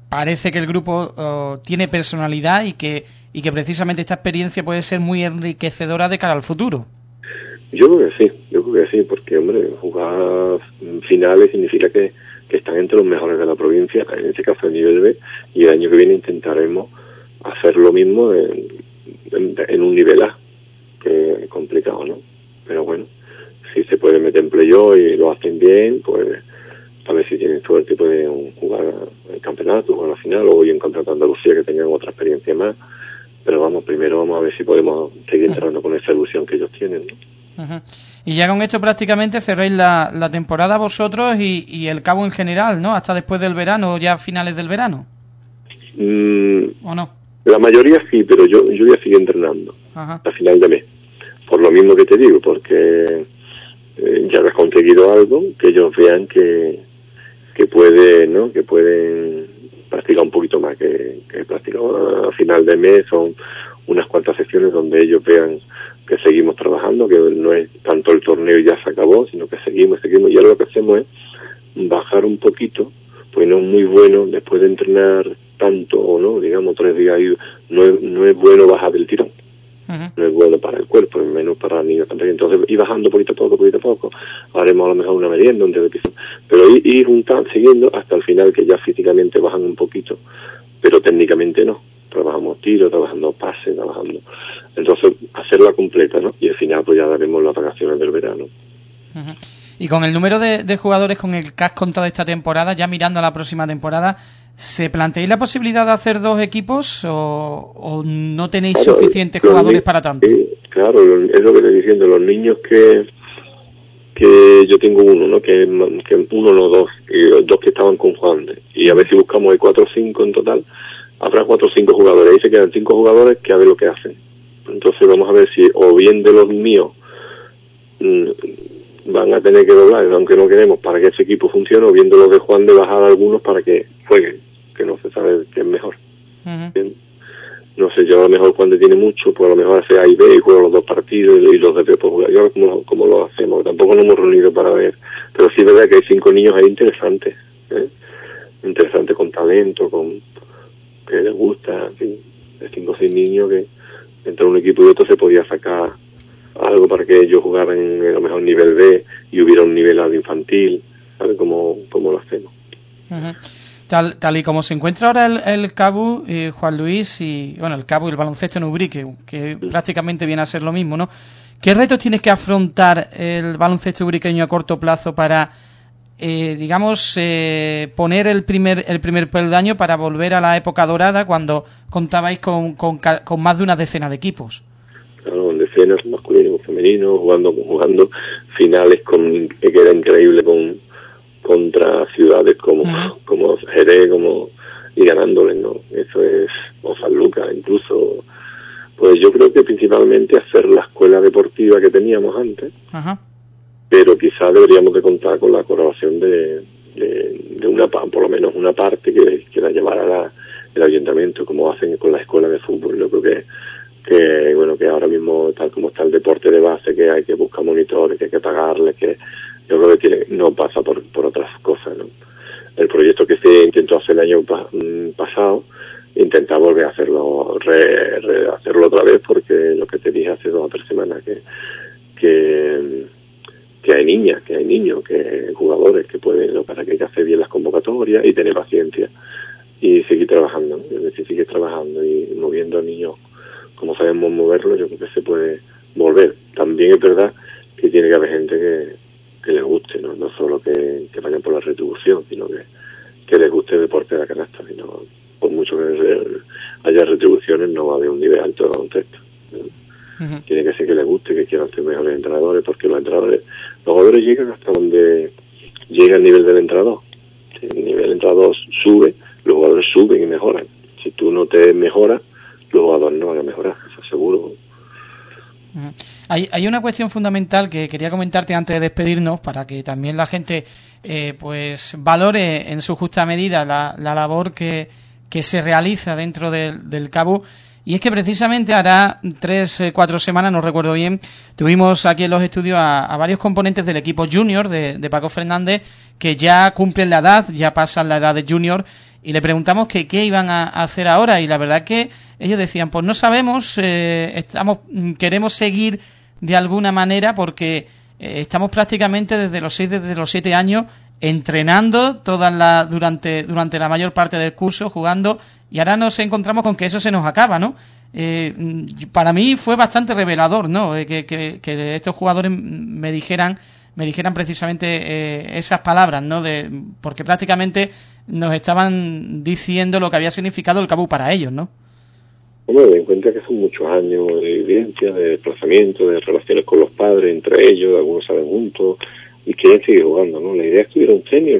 parece que el grupo uh, tiene personalidad y que y que precisamente esta experiencia puede ser muy enriquecedora de cara al futuro. Yo creo que sí, yo creo que sí, porque, hombre, jugar finales significa que, que están entre los mejores de la provincia, en este caso de nivel B, y el año que viene intentaremos hacer lo mismo en, en, en un nivel A, que es complicado, ¿no? Pero bueno, si se puede meter en playoff y lo hacen bien, pues a ver si tienen suerte y pueden jugar el campeonato, jugar la final, o bien campeonato de Andalucía, que tengan otra experiencia más. Pero vamos, primero vamos a ver si podemos seguir entrando con esa ilusión que ellos tienen, ¿no? Uh-huh. Y ya con esto prácticamente cerréis la, la temporada vosotros y, y el Cabo en general, ¿no? Hasta después del verano, ya a finales del verano. Mm, ¿O no? La mayoría sí, pero yo yo voy a seguir entrenando Ajá. a final de mes. Por lo mismo que te digo, porque eh, ya has conseguido algo, que ellos vean que que puede, ¿no? Que pueden practicar un poquito más, que, que practicar a final de mes. Son unas cuantas sesiones donde ellos vean que seguimos trabajando, que no es tanto el torneo y ya se acabó, sino que seguimos, seguimos. Y ahora lo que hacemos es bajar un poquito, pues no es muy bueno después de entrenar tanto, o no, digamos tres días, y no es, no es bueno bajar del tirón. Uh-huh. No es bueno para el cuerpo, es menos para los niños también. Entonces, ir bajando poquito a poco, poquito a poco. Haremos a lo mejor una merienda, un día de piso. Pero ir, ir juntando, siguiendo hasta el final, que ya físicamente bajan un poquito, pero técnicamente no. Trabajamos tiro, trabajando pase, trabajando. Entonces, hacerla completa, ¿no? Y al final, pues ya daremos las vacaciones del verano. Uh-huh. Y con el número de, de jugadores con el que has contado esta temporada, ya mirando a la próxima temporada, ¿se planteáis la posibilidad de hacer dos equipos o, o no tenéis claro, suficientes jugadores ni- para tanto? Sí, claro, es lo que estoy diciendo. Los niños que que yo tengo uno, ¿no? Que, que uno no dos, y dos que estaban con Juan. Y a ver si buscamos hay cuatro o cinco en total. Habrá cuatro o cinco jugadores. Ahí se quedan cinco jugadores que a ver lo que hacen. Entonces vamos a ver si o bien de los míos mmm, van a tener que doblar, aunque no queremos, para que ese equipo funcione, o bien de los de Juan de bajar a algunos para que jueguen, que no se sabe qué es mejor. Uh-huh. No sé, yo a lo mejor cuando tiene mucho, pues a lo mejor hace A y B y juega los dos partidos y los de B pues jugar. Yo como, como lo hacemos, tampoco nos hemos reunido para ver, pero sí es verdad que hay cinco niños ahí interesantes, ¿eh? Interesantes con talento, con que les gusta, en fin, de cinco o seis niños que entre un equipo y otro se podía sacar algo para que ellos jugaran en a lo mejor nivel B y hubiera un nivel A de infantil, ¿sabes cómo, cómo lo hacemos? Uh-huh. Tal, tal y como se encuentra ahora el, el Cabu, eh, Juan Luis, y bueno, el Cabu y el baloncesto en Ubrique, que mm. prácticamente viene a ser lo mismo, ¿no? ¿Qué retos tienes que afrontar el baloncesto ubriqueño a corto plazo para, eh, digamos, eh, poner el primer el primer peldaño para volver a la época dorada cuando contabais con, con, con más de una decena de equipos? Claro, con decenas, masculinos, femeninos, jugando, jugando finales con, que era increíble con contra ciudades como uh-huh. como Jerez, como y ganándoles, ¿no? Eso es, o San Lucas incluso. Pues yo creo que principalmente hacer la escuela deportiva que teníamos antes, uh-huh. pero quizás deberíamos de contar con la colaboración de, de, de una, por lo menos una parte que, que la llevara la, el ayuntamiento, como hacen con la escuela de fútbol. Yo creo que que bueno, que ahora mismo tal como está el deporte de base, que hay que buscar monitores, que hay que pagarles, que yo creo que tiene, no pasa por, por otras cosas, ¿no? El proyecto que se intentó hacer el año pa, pasado, intentar volver a hacerlo, re, re, hacerlo otra vez, porque lo que te dije hace dos o tres semanas, que, que, que hay niñas, que hay niños, que hay jugadores que pueden, lo para que hay que hacer bien las convocatorias y tener paciencia y seguir trabajando, ¿no? Es decir, seguir trabajando y moviendo a niños como sabemos moverlo. Yo creo que se puede volver. También es verdad que tiene que haber gente que, que les guste, ¿no? No solo que, que vayan por la retribución, sino que, que les guste el deporte de la canasta, sino por mucho que haya retribuciones no va a haber un nivel alto de baloncesto. Uh-huh. Tiene que ser que les guste, que quieran ser mejores entrenadores, porque los entrenadores, los jugadores llegan hasta donde llega el nivel del entrenador. Si el nivel del entrenador sube, los jugadores suben y mejoran. Si tú no te mejoras, los jugadores no van a mejorar, eso seguro. Uh-huh. Hay, hay una cuestión fundamental que quería comentarte antes de despedirnos, para que también la gente eh, pues valore en su justa medida la, la labor que, que se realiza dentro del, del Cabu, Y es que precisamente hará tres, eh, cuatro semanas, no recuerdo bien, tuvimos aquí en los estudios a, a varios componentes del equipo junior de, de Paco Fernández que ya cumplen la edad, ya pasan la edad de junior, y le preguntamos que qué iban a, a hacer ahora, y la verdad que ellos decían, pues no sabemos, eh, estamos queremos seguir de alguna manera porque eh, estamos prácticamente desde los seis, desde los siete años entrenando toda la, durante, durante la mayor parte del curso, jugando, y ahora nos encontramos con que eso se nos acaba, ¿no? Eh, para mí fue bastante revelador, ¿no? Eh, que, que, que estos jugadores me dijeran, me dijeran precisamente eh, esas palabras, ¿no? De, porque prácticamente nos estaban diciendo lo que había significado el Cabú para ellos, ¿no? Bueno, ten en cuenta que son muchos años de vivencia, de desplazamiento, de relaciones con los padres, entre ellos, algunos salen juntos y quieren seguir jugando, ¿no? La idea es que hubiera un senior,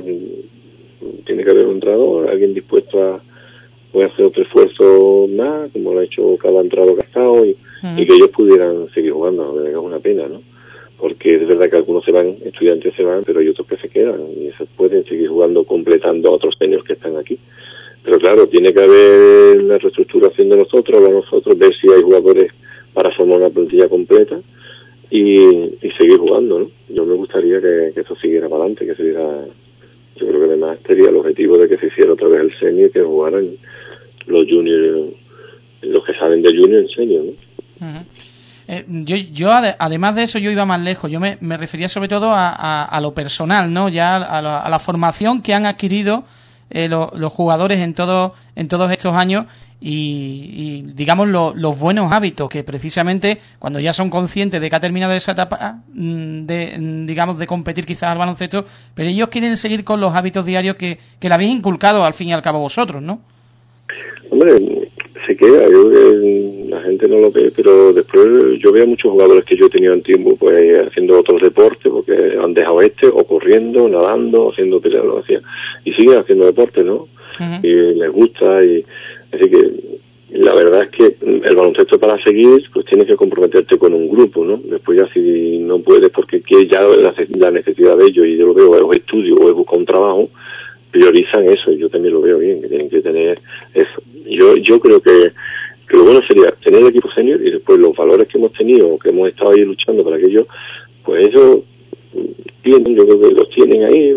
tiene que haber un entrenador, alguien dispuesto a poder hacer otro esfuerzo más, como lo ha hecho cada entrado que ha estado, y, mm. y que ellos pudieran seguir jugando, que es una pena, ¿no? Porque es verdad que algunos se van, estudiantes se van, pero hay otros que se quedan, y esos pueden seguir jugando, completando a otros seniors que están aquí. Pero claro, tiene que haber la reestructuración de nosotros, de nosotros, ver si hay jugadores para formar una plantilla completa, y, y seguir jugando, ¿no? Yo me gustaría que, que eso siguiera para adelante, que se diera, yo creo que además sería el objetivo de que se hiciera otra vez el senior, que jugaran los juniors, los que saben de junior en senior, ¿no? Uh-huh. eh, yo, yo ade- además de eso yo iba más lejos, yo me, me refería sobre todo a, a, a lo personal, ¿no? Ya a la, a la formación que han adquirido eh, lo, los jugadores en todo, en todos estos años. Y, y digamos lo, los buenos hábitos que precisamente cuando ya son conscientes de que ha terminado esa etapa de, digamos, de competir quizás al baloncesto, pero ellos quieren seguir con los hábitos diarios que, que le habéis inculcado al fin y al cabo vosotros, ¿no? Hombre, se queda, yo que la gente no lo ve, pero después yo veo a muchos jugadores que yo he tenido en tiempo pues haciendo otros deportes, porque han dejado este, o corriendo, nadando, haciendo peleas, lo hacían, y siguen haciendo deporte, ¿no? Uh-huh. Y les gusta, y así que la verdad es que el baloncesto para seguir pues tienes que comprometerte con un grupo, ¿no? Después ya si no puedes porque quieres ya la, la necesidad de ello, y yo lo veo, o estudio o he buscado un trabajo, priorizan eso, y yo también lo veo bien, que tienen que tener eso. Yo yo creo que, que lo bueno sería tener el equipo senior, y después los valores que hemos tenido, que hemos estado ahí luchando para que ellos, pues eso tienen, yo creo que los tienen ahí,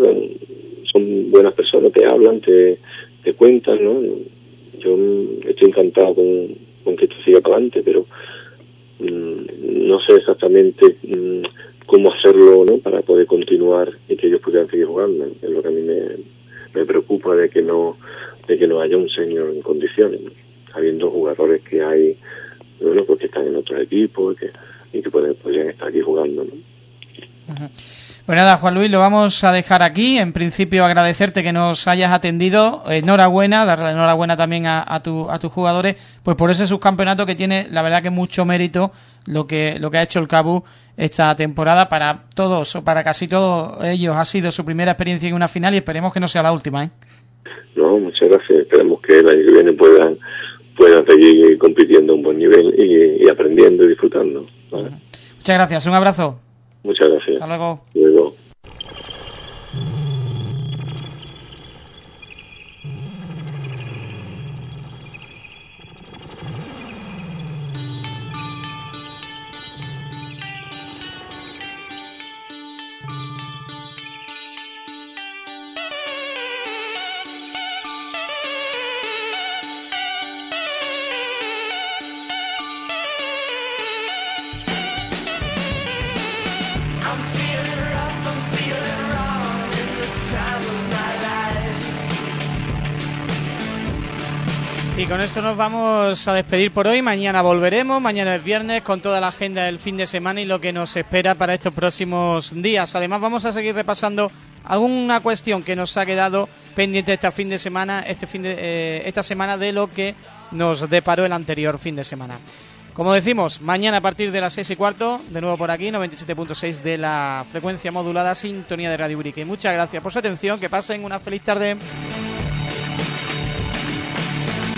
son buenas personas, te hablan, te, te cuentan, ¿no? Yo estoy encantado con, con que esto siga para adelante, pero mmm, no sé exactamente mmm, cómo hacerlo, ¿no? Para poder continuar y que ellos pudieran seguir jugando. Es lo que a mí me, me preocupa, de que no de que no haya un senior en condiciones, ¿no? Habiendo jugadores que hay, bueno, pues que están en otros equipos y que, y que pueden, podrían estar aquí jugando, ¿no? Uh-huh. Pues nada, Juan Luis, lo vamos a dejar aquí. En principio, agradecerte que nos hayas atendido. Enhorabuena, darle enhorabuena también a, a, tu, a tus jugadores, pues por ese subcampeonato que tiene, la verdad que mucho mérito lo que lo que ha hecho el Cabú esta temporada. Para todos, o para casi todos ellos, ha sido su primera experiencia en una final, y esperemos que no sea la última, ¿eh? No, muchas gracias. Esperemos que el año que viene puedan, puedan seguir compitiendo a un buen nivel y, y aprendiendo y disfrutando, ¿vale? Uh-huh. Muchas gracias, un abrazo. Muchas gracias. Hasta luego. Luego. Y con esto nos vamos a despedir por hoy. Mañana volveremos, mañana es viernes, con toda la agenda del fin de semana y lo que nos espera para estos próximos días. Además, vamos a seguir repasando alguna cuestión que nos ha quedado pendiente este fin de semana, este fin de, eh, esta semana, de lo que nos deparó el anterior fin de semana. Como decimos, mañana a partir de las seis y cuarto, de nuevo por aquí, noventa y siete punto seis de la frecuencia modulada, sintonía de Radio Urique. Muchas gracias por su atención, que pasen una feliz tarde.